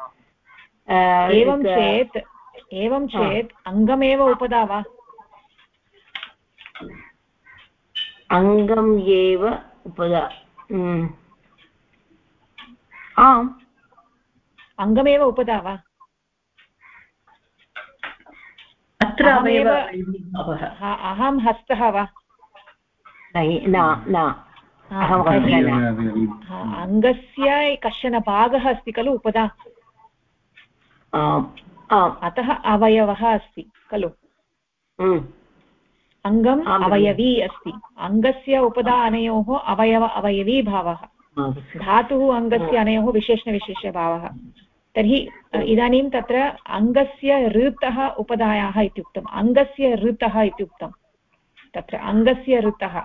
एवं चेत् अङ्गमेव उपधा वा अङ्गम् एव उपधा आम् अङ्गमेव उपधा वा अत्र अहं हस्तः वा न अङ्गस्य कश्चन भागः अस्ति खलु उपधा, अतः अवयवः अस्ति खलु। अङ्गम् अवयवी अस्ति, अङ्गस्य उपधा अनयोः अवयवी भावः, धातुः अङ्गस्य अनयोः विशेषणविशेषभावः। तर्हि इदानीं तत्र अङ्गस्य ऋतः उपधायाः इत्युक्तम्, अङ्गस्य ऋतः इत्युक्तं, तत्र अङ्गस्य ऋतः।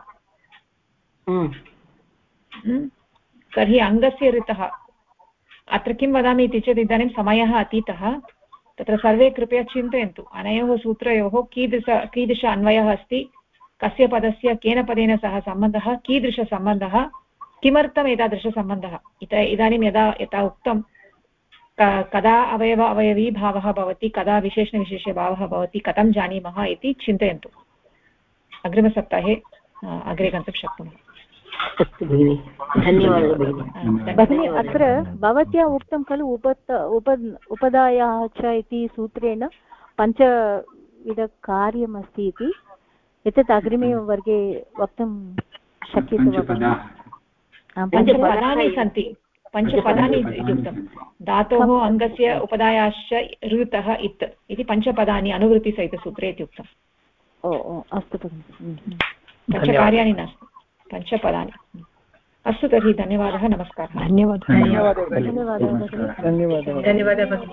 तर्हि अङ्गस्य ऋतः अत्र किं वदामि इति चेत् इदानीं समयः अतीतः, तत्र सर्वे कृपया चिन्तयन्तु अनयोः सूत्रयोः कीदृश अन्वयः अस्ति, कस्य पदस्य केन पदेन सह सम्बन्धः, कीदृशसम्बन्धः, किमर्थम् एतादृशसम्बन्धः। इदानीं यथा उक्तं कदा अवयवी भावः भवति, कदा विशेषणविशेषभावः भवति, कथं जानीमः इति चिन्तयन्तु। अग्रिमसप्ताहे अग्रे गन्तुं शक्नुमः। अस्तु भगिनि, धन्यवादः भगिनि। अत्र भवत्या उक्तं खलु उपधायाः च इति सूत्रेण पञ्चविधकार्यमस्ति इति, एतत् अग्रिमे वर्गे वक्तुं शक्यते वा? पञ्चपदानि सन्ति, पञ्चपदानि इत्युक्तं धातोः अङ्गस्य उपधायाश्च ऋतः इत् इति पञ्चपदानि अनुवृत्तिसहितसूत्रे इत्युक्तम्। अस्तु भगिनि, पञ्चकार्याणि नास्ति, पञ्चपदानि। अस्तु तर्हि धन्यवादः, नमस्कारः। धन्यवादः। धन्यवादः।